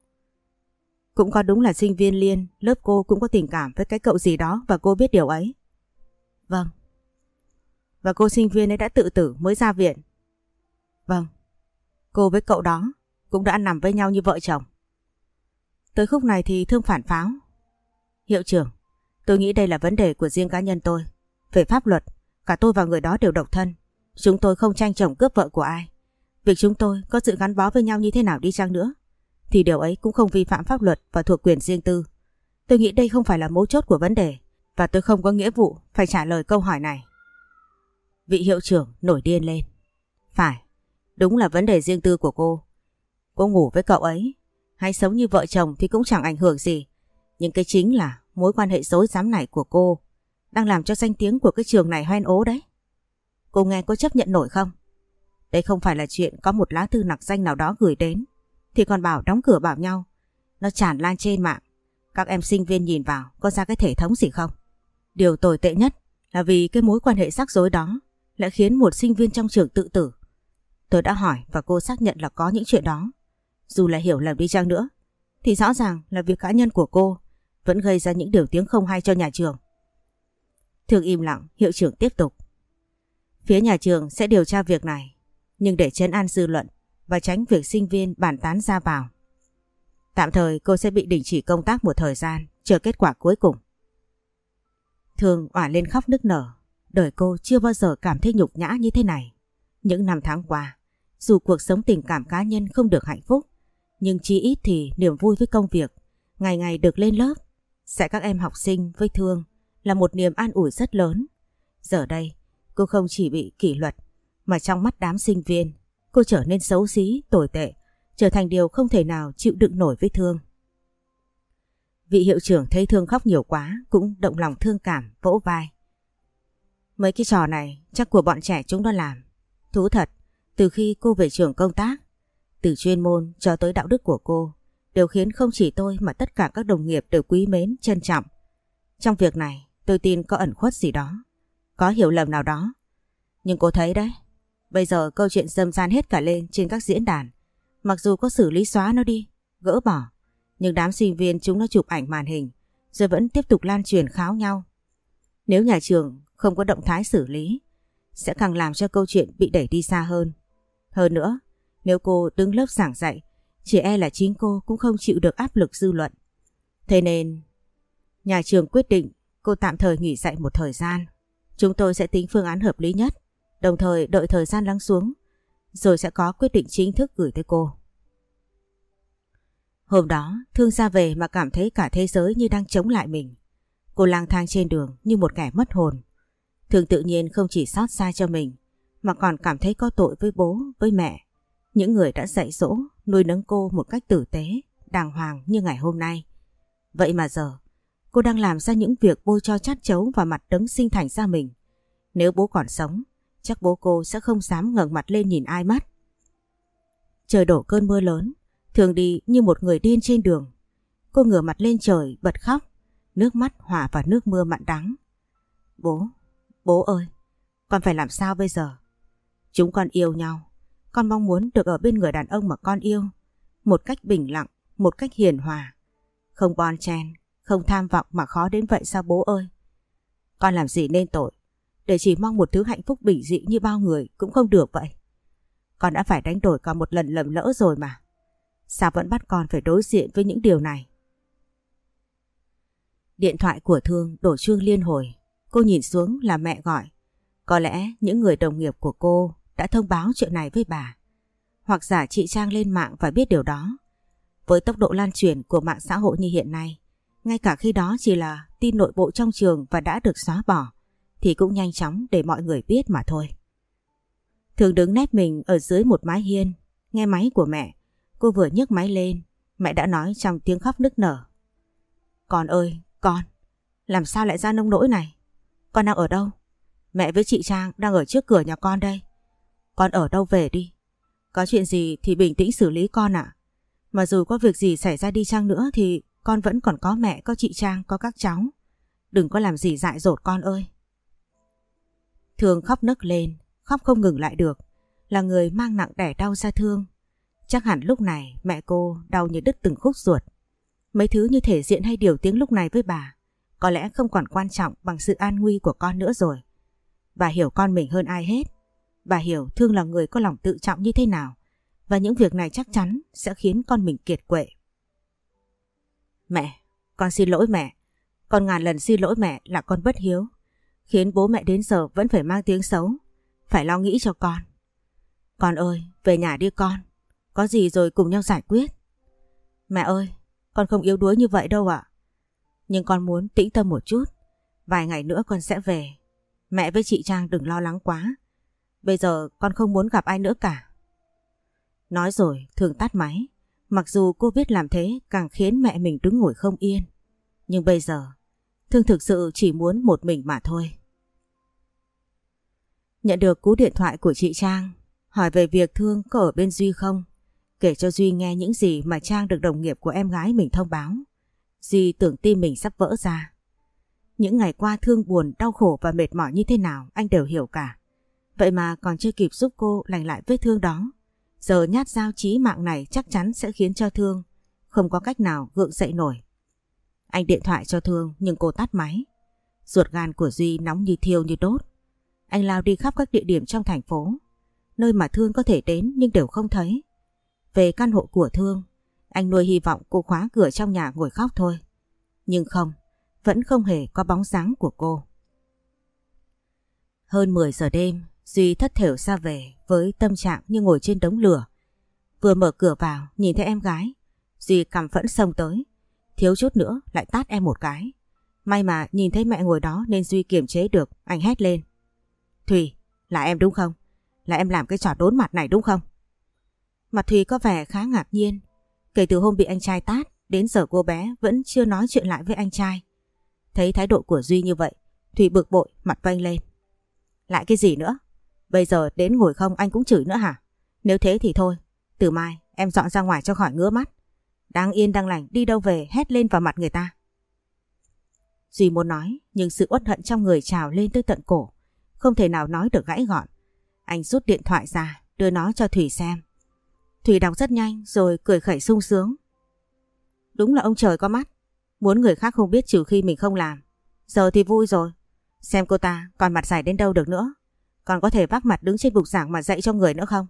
Cũng có đúng là sinh viên Liên lớp cô cũng có tình cảm với cái cậu gì đó và cô biết điều ấy? Vâng. Và cô sinh viên ấy đã tự tử mới ra viện? Vâng. Cô với cậu đó cũng đã nằm với nhau như vợ chồng? Tới khúc này thì Thương phản pháo. Hiệu trưởng, tôi nghĩ đây là vấn đề của riêng cá nhân tôi. Về pháp luật, cả tôi và người đó đều độc thân. Chúng tôi không tranh chồng cướp vợ của ai. Việc chúng tôi có sự gắn bó với nhau như thế nào đi chăng nữa, thì điều ấy cũng không vi phạm pháp luật và thuộc quyền riêng tư. Tôi nghĩ đây không phải là mấu chốt của vấn đề, và tôi không có nghĩa vụ phải trả lời câu hỏi này. Vị hiệu trưởng nổi điên lên. Phải, đúng là vấn đề riêng tư của cô. Cô ngủ với cậu ấy hay sống như vợ chồng thì cũng chẳng ảnh hưởng gì. Nhưng cái chính là mối quan hệ dối rắm này của cô đang làm cho danh tiếng của cái trường này hoen ố đấy. Cô nghe có chấp nhận nổi không? Đây không phải là chuyện có một lá thư nặc danh nào đó gửi đến thì còn bảo đóng cửa bảo nhau. Nó tràn lan trên mạng. Các em sinh viên nhìn vào có ra cái thể thống gì không? Điều tồi tệ nhất là vì cái mối quan hệ rắc rối đó lại khiến một sinh viên trong trường tự tử. Tôi đã hỏi và cô xác nhận là có những chuyện đó. Dù là hiểu lầm đi chăng nữa thì rõ ràng là việc cá nhân của cô vẫn gây ra những điều tiếng không hay cho nhà trường. Thương im lặng, hiệu trưởng tiếp tục. Phía nhà trường sẽ điều tra việc này, nhưng để trấn an dư luận và tránh việc sinh viên bàn tán ra vào, tạm thời cô sẽ bị đình chỉ công tác một thời gian, chờ kết quả cuối cùng. Thương òa lên khóc nức nở. Đời cô chưa bao giờ cảm thấy nhục nhã như thế này. Những năm tháng qua, dù cuộc sống tình cảm cá nhân không được hạnh phúc, nhưng chí ít thì niềm vui với công việc, ngày ngày được lên lớp, dạy các em học sinh với Thương là một niềm an ủi rất lớn. Giờ đây, cô không chỉ bị kỷ luật, mà trong mắt đám sinh viên, cô trở nên xấu xí, tồi tệ, trở thành điều không thể nào chịu đựng nổi với Thương. Vị hiệu trưởng thấy Thương khóc nhiều quá, cũng động lòng thương cảm, vỗ vai. Mấy cái trò này chắc của bọn trẻ chúng nó làm. Thú thật, từ khi cô về trường công tác, từ chuyên môn cho tới đạo đức của cô đều khiến không chỉ tôi mà tất cả các đồng nghiệp đều quý mến, trân trọng. Trong việc này tôi tin có ẩn khuất gì đó, có hiểu lầm nào đó. Nhưng cô thấy đấy, bây giờ câu chuyện râm ran hết cả lên trên các diễn đàn. Mặc dù có xử lý xóa nó đi, gỡ bỏ, nhưng đám sinh viên chúng nó chụp ảnh màn hình rồi vẫn tiếp tục lan truyền kháo nhau. Nếu nhà trường không có động thái xử lý, sẽ càng làm cho câu chuyện bị đẩy đi xa hơn. Hơn nữa, nếu cô đứng lớp giảng dạy, chỉ e là chính cô cũng không chịu được áp lực dư luận. Thế nên, nhà trường quyết định cô tạm thời nghỉ dạy một thời gian, Chúng tôi sẽ tính phương án hợp lý nhất, đồng thời đợi thời gian lắng xuống, rồi sẽ có quyết định chính thức gửi tới cô. Hôm đó, Thương ra về mà cảm thấy cả thế giới như đang chống lại mình. Cô lang thang trên đường như một kẻ mất hồn. Thương tự nhiên không chỉ xót xa cho mình, mà còn cảm thấy có tội với bố, với mẹ, những người đã dạy dỗ, nuôi nấng cô một cách tử tế, đàng hoàng như ngày hôm nay. Vậy mà giờ, cô đang làm ra những việc bôi cho chát chấu vào mặt đấng sinh thành ra mình. Nếu bố còn sống, chắc bố cô sẽ không dám ngẩng mặt lên nhìn ai mất. Trời đổ cơn mưa lớn, Thương đi như một người điên trên đường. Cô ngửa mặt lên trời bật khóc, nước mắt hòa vào nước mưa mặn đắng. Bố ơi, con phải làm sao bây giờ? Chúng con yêu nhau, con mong muốn được ở bên người đàn ông mà con yêu, một cách bình lặng, một cách hiền hòa. Không bon chen, không tham vọng mà khó đến vậy sao bố ơi? Con làm gì nên tội, để chỉ mong một thứ hạnh phúc bình dị như bao người cũng không được vậy. Con đã phải đánh đổi cả một lần lầm lỡ rồi mà. Sao vẫn bắt con phải đối diện với những điều này? Điện thoại của Thương đổ chuông liên hồi. Cô nhìn xuống là mẹ gọi. Có lẽ những người đồng nghiệp của cô đã thông báo chuyện này với bà. Hoặc giả chị Trang lên mạng và biết điều đó. Với tốc độ lan truyền của mạng xã hội như hiện nay, ngay cả khi đó chỉ là tin nội bộ trong trường và đã được xóa bỏ, thì cũng nhanh chóng để mọi người biết mà thôi. Thương đứng nép mình ở dưới một mái hiên, nghe máy của mẹ. Cô vừa nhấc máy lên, mẹ đã nói trong tiếng khóc nức nở. Con ơi, con, làm sao lại ra nông nỗi này? Con đang ở đâu? Mẹ với chị Trang đang ở trước cửa nhà con đây. Con ở đâu về đi. Có chuyện gì thì bình tĩnh xử lý con ạ. Mà dù có việc gì xảy ra đi chăng nữa thì con vẫn còn có mẹ, có chị Trang, có các cháu. Đừng có làm gì dại dột con ơi. Thương khóc nấc lên, khóc không ngừng lại được. Là người mang nặng đẻ đau ra Thương. Chắc hẳn lúc này mẹ cô đau như đứt từng khúc ruột. Mấy thứ như thể diện hay điều tiếng lúc này với bà có lẽ không còn quan trọng bằng sự an nguy của con nữa rồi. Bà hiểu con mình hơn ai hết. Bà hiểu Thương là người có lòng tự trọng như thế nào, và những việc này chắc chắn sẽ khiến con mình kiệt quệ. Mẹ, con xin lỗi mẹ. Con ngàn lần xin lỗi mẹ là con bất hiếu, khiến bố mẹ đến giờ vẫn phải mang tiếng xấu, phải lo nghĩ cho con. Con ơi, về nhà đi con. Có gì rồi cùng nhau giải quyết. Mẹ ơi, con không yếu đuối như vậy đâu ạ. Nhưng con muốn tĩnh tâm một chút. Vài ngày nữa con sẽ về. Mẹ với chị Trang đừng lo lắng quá. Bây giờ con không muốn gặp ai nữa cả. Nói rồi Thương tắt máy. Mặc dù cô biết làm thế càng khiến mẹ mình đứng ngồi không yên. Nhưng bây giờ Thương thực sự chỉ muốn một mình mà thôi. Nhận được cú điện thoại của chị Trang, hỏi về việc Thương có ở bên Duy không. Kể cho Duy nghe những gì mà Trang được đồng nghiệp của em gái mình thông báo. Duy tưởng tim mình sắp vỡ ra. Những ngày qua Thương buồn, đau khổ và mệt mỏi như thế nào anh đều hiểu cả. Vậy mà còn chưa kịp giúp cô lành lại vết thương đó, giờ nhát dao chí mạng này chắc chắn sẽ khiến cho Thương không có cách nào gượng dậy nổi. Anh điện thoại cho Thương nhưng cô tắt máy. Ruột gan của Duy nóng như thiêu như đốt. Anh lao đi khắp các địa điểm trong thành phố, nơi mà Thương có thể đến nhưng đều không thấy. Về căn hộ của Thương, anh nuôi hy vọng cô khóa cửa trong nhà ngồi khóc thôi. Nhưng không, vẫn không hề có bóng dáng của cô. Hơn 10 giờ đêm, Duy thất thểu ra về với tâm trạng như ngồi trên đống lửa. Vừa mở cửa vào, nhìn thấy em gái, Duy căm phẫn xông tới, thiếu chút nữa lại tát em một cái. May mà nhìn thấy mẹ ngồi đó nên Duy kiềm chế được, anh hét lên. Thùy, là em đúng không? Là em làm cái trò đốn mặt này đúng không? Mặt Thùy có vẻ khá ngạc nhiên. Kể từ hôm bị anh trai tát, đến giờ cô bé vẫn chưa nói chuyện lại với anh trai. Thấy thái độ của Duy như vậy, Thùy bực bội, mặt vênh lên. Lại cái gì nữa? Bây giờ đến ngồi không anh cũng chửi nữa hả? Nếu thế thì thôi, từ mai em dọn ra ngoài cho khỏi ngứa mắt. Đang yên đang lành đi đâu về hét lên vào mặt người ta. Duy muốn nói, nhưng sự uất hận trong người trào lên tới tận cổ, không thể nào nói được gãy gọn. Anh rút điện thoại ra, đưa nó cho Thùy xem. Thùy đọc rất nhanh rồi cười khẩy sung sướng. Đúng là ông trời có mắt, muốn người khác không biết trừ khi mình không làm. Giờ thì vui rồi. Xem cô ta còn mặt dày đến đâu được nữa. Còn có thể vác mặt đứng trên bục giảng mà dạy cho người nữa không?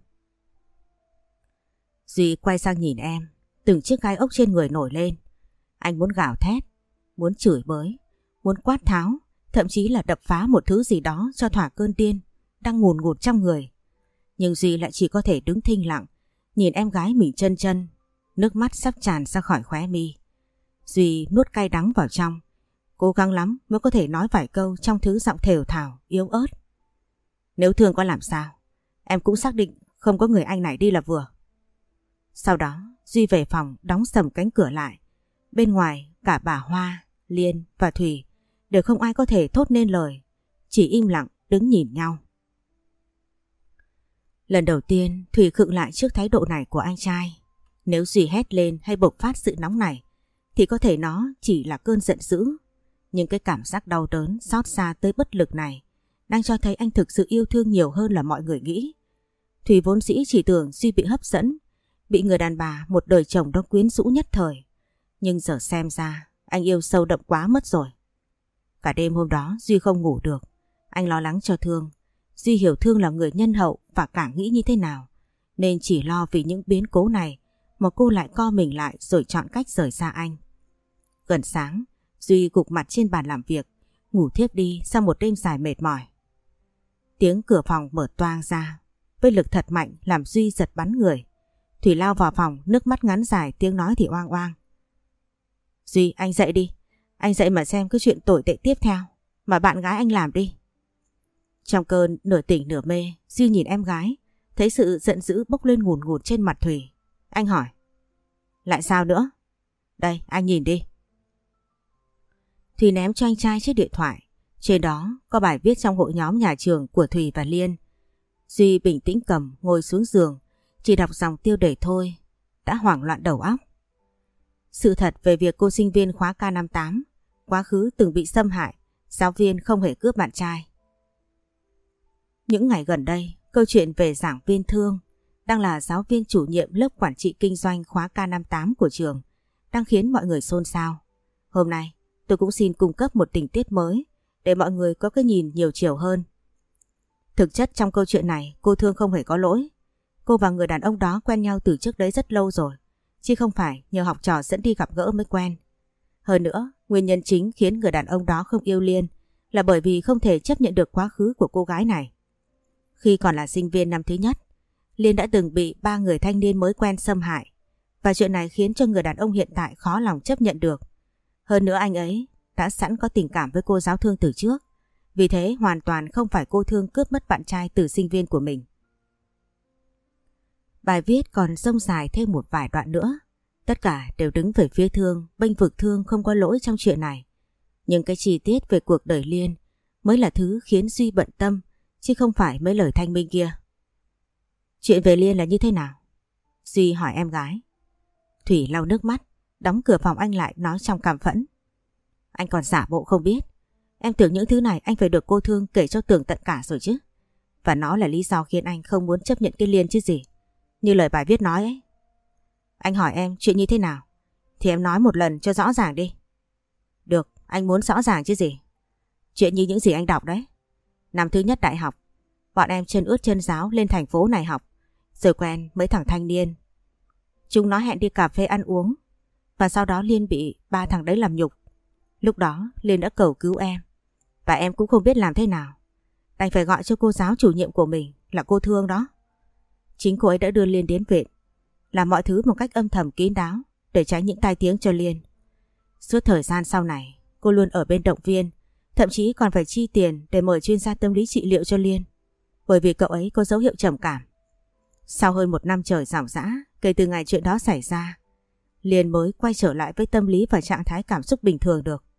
Duy quay sang nhìn em, từng chiếc gai ốc trên người nổi lên. Anh muốn gào thét, muốn chửi bới, muốn quát tháo, thậm chí là đập phá một thứ gì đó cho thỏa cơn điên đang ngùn ngụt trong người. Nhưng Duy lại chỉ có thể đứng thinh lặng, nhìn em gái mình chân chân, nước mắt sắp tràn ra khỏi khóe mi. Duy nuốt cay đắng vào trong, cố gắng lắm mới có thể nói vài câu trong thứ giọng thều thào, yếu ớt. Nếu thương có làm sao, em cũng xác định không có người anh này đi là vừa. Sau đó Duy về phòng đóng sầm cánh cửa lại. Bên ngoài cả bà Hoa, Liên và Thùy đều không ai có thể thốt nên lời, chỉ im lặng đứng nhìn nhau. Lần đầu tiên Thùy khựng lại trước thái độ này của anh trai. Nếu Duy hét lên hay bộc phát sự nóng này thì có thể nó chỉ là cơn giận dữ. Nhưng cái cảm giác đau đớn, xót xa tới bất lực này đang cho thấy anh thực sự yêu thương nhiều hơn là mọi người nghĩ. Thùy vốn dĩ chỉ tưởng Duy bị hấp dẫn, bị người đàn bà một đời chồng đó quyến rũ nhất thời. Nhưng giờ xem ra anh yêu sâu đậm quá mất rồi. Cả đêm hôm đó Duy không ngủ được. Anh lo lắng cho Thương. Duy hiểu Thương là người nhân hậu và cả nghĩ như thế nào, nên chỉ lo vì những biến cố này mà cô lại co mình lại rồi chọn cách rời xa anh. Gần sáng, Duy gục mặt trên bàn làm việc, ngủ thiếp đi sau một đêm dài mệt mỏi. Tiếng cửa phòng mở toang ra, với lực thật mạnh làm Duy giật bắn người. Thủy lao vào phòng, nước mắt ngắn dài, tiếng nói thì oang oang. Duy, anh dậy đi. Anh dậy mà xem cái chuyện tồi tệ tiếp theo mà bạn gái anh làm đi. Trong cơn nửa tỉnh nửa mê, Duy nhìn em gái, thấy sự giận dữ bốc lên ngùn ngụt trên mặt Thủy. Anh hỏi. Lại sao nữa? Đây, anh nhìn đi. Thùy ném cho anh trai chiếc điện thoại. Trên đó có bài viết trong hội nhóm nhà trường của Thùy và Liên. Duy bình tĩnh cầm, ngồi xuống giường, chỉ đọc dòng tiêu đề thôi, đã hoảng loạn đầu óc. Sự thật về việc cô sinh viên khóa K58 quá khứ từng bị xâm hại, giáo viên không hề cướp bạn trai. Những ngày gần đây, câu chuyện về giảng viên Thương, đang là giáo viên chủ nhiệm lớp quản trị kinh doanh khóa K58 của trường, đang khiến mọi người xôn xao. Hôm nay, tôi cũng xin cung cấp một tình tiết mới để mọi người có cái nhìn nhiều chiều hơn. Thực chất trong câu chuyện này, cô Thương không hề có lỗi. Cô và người đàn ông đó quen nhau từ trước đấy rất lâu rồi, chứ không phải nhờ học trò dẫn đi gặp gỡ mới quen. Hơn nữa, nguyên nhân chính khiến người đàn ông đó không yêu Liên là bởi vì không thể chấp nhận được quá khứ của cô gái này. Khi còn là sinh viên năm thứ nhất, Liên đã từng bị 3 người thanh niên mới quen xâm hại, và chuyện này khiến cho người đàn ông hiện tại khó lòng chấp nhận được. Hơn nữa anh ấy đã sẵn có tình cảm với cô giáo Thương từ trước, vì thế hoàn toàn không phải cô Thương cướp mất bạn trai từ sinh viên của mình. Bài viết còn rông dài thêm một vài đoạn nữa. Tất cả đều đứng về phía Thương, bênh vực Thương không có lỗi trong chuyện này. Nhưng cái chi tiết về cuộc đời Liên mới là thứ khiến Duy bận tâm, chứ không phải mấy lời thanh minh kia. Chuyện về Liên là như thế nào? Duy hỏi em gái. Thủy lau nước mắt, đóng cửa phòng anh lại, nói trong cảm phẫn. Anh còn giả bộ không biết. Em tưởng những thứ này anh phải được cô Thương kể cho tường tận cả rồi chứ. Và nó là lý do khiến anh không muốn chấp nhận cái Liên chứ gì. Như lời bài viết nói ấy. Anh hỏi em chuyện như thế nào thì em nói một lần cho rõ ràng đi. Được, anh muốn rõ ràng chứ gì. Chuyện như những gì anh đọc đấy. Năm thứ nhất đại học, bọn em chân ướt chân ráo lên thành phố này học, rồi quen mấy thằng thanh niên. Chúng nó hẹn đi cà phê ăn uống, và sau đó Liên bị 3 thằng đấy làm nhục. Lúc đó Liên đã cầu cứu em, và em cũng không biết làm thế nào, đành phải gọi cho cô giáo chủ nhiệm của mình là cô Thương đó. Chính cô ấy đã đưa Liên đến viện, làm mọi thứ một cách âm thầm kín đáo để tránh những tai tiếng cho Liên. Suốt thời gian sau này, cô luôn ở bên động viên, thậm chí còn phải chi tiền để mời chuyên gia tâm lý trị liệu cho Liên, bởi vì cậu ấy có dấu hiệu trầm cảm. Sau hơn 1 năm trời ròng rã kể từ ngày chuyện đó xảy ra, Liên mới quay trở lại với tâm lý và trạng thái cảm xúc bình thường được.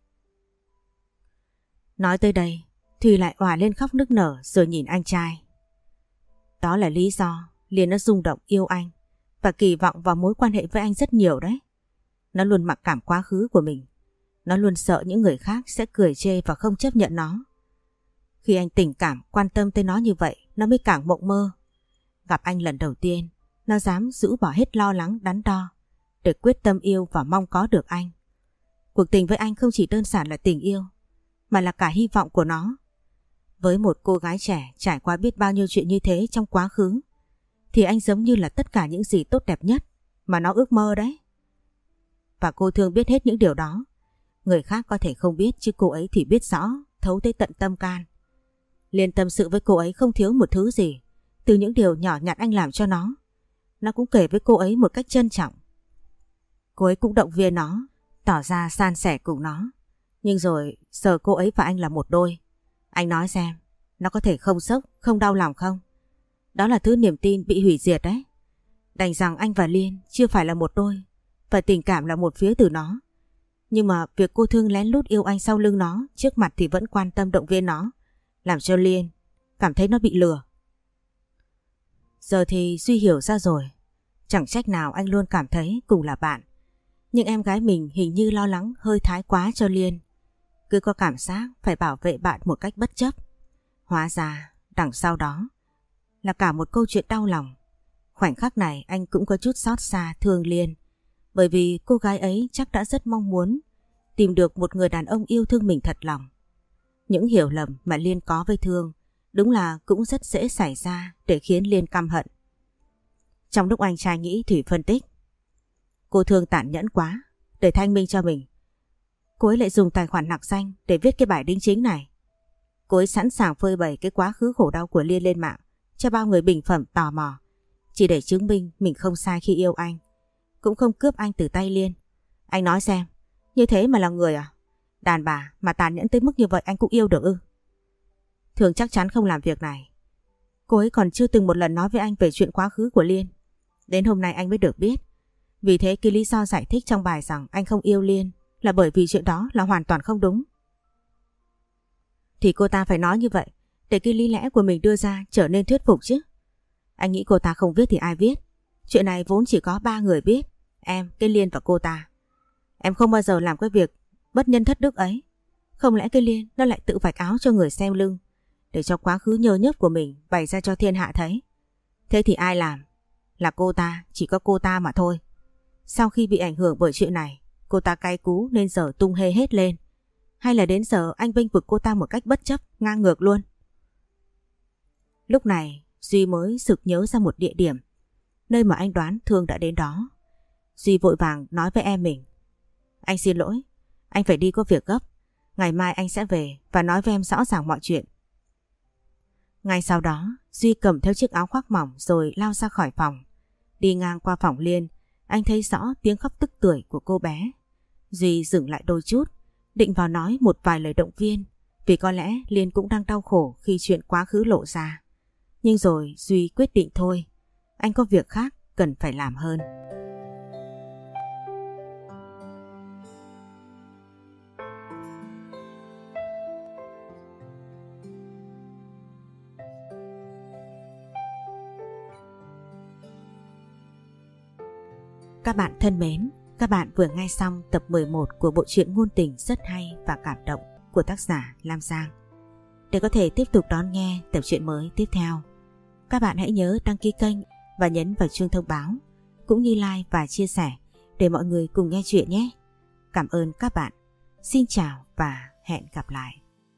Nói tới đây, Thùy lại òa lên khóc nức nở rồi nhìn anh trai. Đó là lý do Liên đã rung động yêu anh và kỳ vọng vào mối quan hệ với anh rất nhiều đấy. Nó luôn mặc cảm quá khứ của mình. Nó luôn sợ những người khác sẽ cười chê và không chấp nhận nó. Khi anh tình cảm quan tâm tới nó như vậy, nó mới càng mộng mơ. Gặp anh lần đầu tiên, nó dám rũ bỏ hết lo lắng đắn đo để quyết tâm yêu và mong có được anh. Cuộc tình với anh không chỉ đơn giản là tình yêu, mà là cả hy vọng của nó. Với một cô gái trẻ trải qua biết bao nhiêu chuyện như thế trong quá khứ, thì anh giống như là tất cả những gì tốt đẹp nhất mà nó ước mơ đấy. Và cô Thương biết hết những điều đó. Người khác có thể không biết, chứ cô ấy thì biết rõ thấu tới tận tâm can. Liên tâm sự với cô ấy không thiếu một thứ gì. Từ những điều nhỏ nhặt anh làm cho nó cũng kể với cô ấy một cách trân trọng. Cô ấy cũng động viên nó, tỏ ra san sẻ cùng nó. Nhưng rồi giờ cô ấy và anh là một đôi. Anh nói xem, nó có thể không sốc, không đau lòng không? Đó là thứ niềm tin bị hủy diệt đấy. Đành rằng anh và Liên chưa phải là một đôi, và tình cảm là một phía từ nó. Nhưng mà việc cô Thương lén lút yêu anh sau lưng nó, trước mặt thì vẫn quan tâm động viên nó, làm cho Liên cảm thấy nó bị lừa. Giờ thì Duy hiểu ra rồi. Chẳng trách nào anh luôn cảm thấy cùng là bạn. Nhưng em gái mình hình như lo lắng hơi thái quá cho Liên. Cứ có cảm giác phải bảo vệ bạn một cách bất chấp. Hóa ra đằng sau đó là cả một câu chuyện đau lòng. Khoảnh khắc này anh cũng có chút xót xa thương Liên. Bởi vì cô gái ấy chắc đã rất mong muốn tìm được một người đàn ông yêu thương mình thật lòng. Những hiểu lầm mà Liên có với Thương đúng là cũng rất dễ xảy ra để khiến Liên căm hận. Trong lúc anh trai nghĩ, Thủy phân tích: cô Thương tàn nhẫn quá. Để thanh minh cho mình, cô ấy lại dùng tài khoản nặc danh để viết cái bài đính chính này. Cô ấy sẵn sàng phơi bày cái quá khứ khổ đau của Liên lên mạng cho bao người bình phẩm tò mò, chỉ để chứng minh mình không sai khi yêu anh, cũng không cướp anh từ tay Liên. Anh nói xem, như thế mà là người à? Đàn bà mà tàn nhẫn tới mức như vậy anh cũng yêu được ư? Thường chắc chắn không làm việc này. Cô ấy còn chưa từng một lần nói với anh về chuyện quá khứ của Liên. Đến hôm nay anh mới được biết. Vì thế cái lý do giải thích trong bài rằng anh không yêu Liên là bởi vì chuyện đó là hoàn toàn không đúng. Thì cô ta phải nói như vậy để cái lý lẽ của mình đưa ra trở nên thuyết phục chứ. Anh nghĩ cô ta không viết thì ai viết? Chuyện này vốn chỉ có 3 người biết: em, cái Liên và cô ta. Em không bao giờ làm cái việc bất nhân thất đức ấy. Không lẽ cái Liên nó lại tự vạch áo cho người xem lưng, để cho quá khứ nhơ nhớp của mình bày ra cho thiên hạ thấy? Thế thì ai làm? Là cô ta, chỉ có cô ta mà thôi. Sau khi bị ảnh hưởng bởi chuyện này, cô ta cay cú nên giờ tung hê hết lên. Hay là đến giờ anh bênh vực cô ta một cách bất chấp, ngang ngược luôn? Lúc này Duy mới sực nhớ ra một địa điểm, nơi mà anh đoán Thương đã đến đó. Duy vội vàng nói với em mình: anh xin lỗi, anh phải đi có việc gấp. Ngày mai anh sẽ về và nói với em rõ ràng mọi chuyện. Ngay sau đó Duy cầm theo chiếc áo khoác mỏng rồi lao ra khỏi phòng. Đi ngang qua phòng Liên, anh thấy rõ tiếng khóc tức tưởi của cô bé. Duy dừng lại đôi chút, định vào nói một vài lời động viên, vì có lẽ Liên cũng đang đau khổ khi chuyện quá khứ lộ ra. Nhưng rồi Duy quyết định thôi, anh có việc khác cần phải làm hơn. Các bạn thân mến, các bạn vừa nghe xong tập 11 của bộ truyện ngôn tình rất hay và cảm động của tác giả Lam Giang. Để có thể tiếp tục đón nghe tập truyện mới tiếp theo, các bạn hãy nhớ đăng ký kênh và nhấn vào chuông thông báo, cũng như like và chia sẻ để mọi người cùng nghe chuyện nhé. Cảm ơn các bạn. Xin chào và hẹn gặp lại.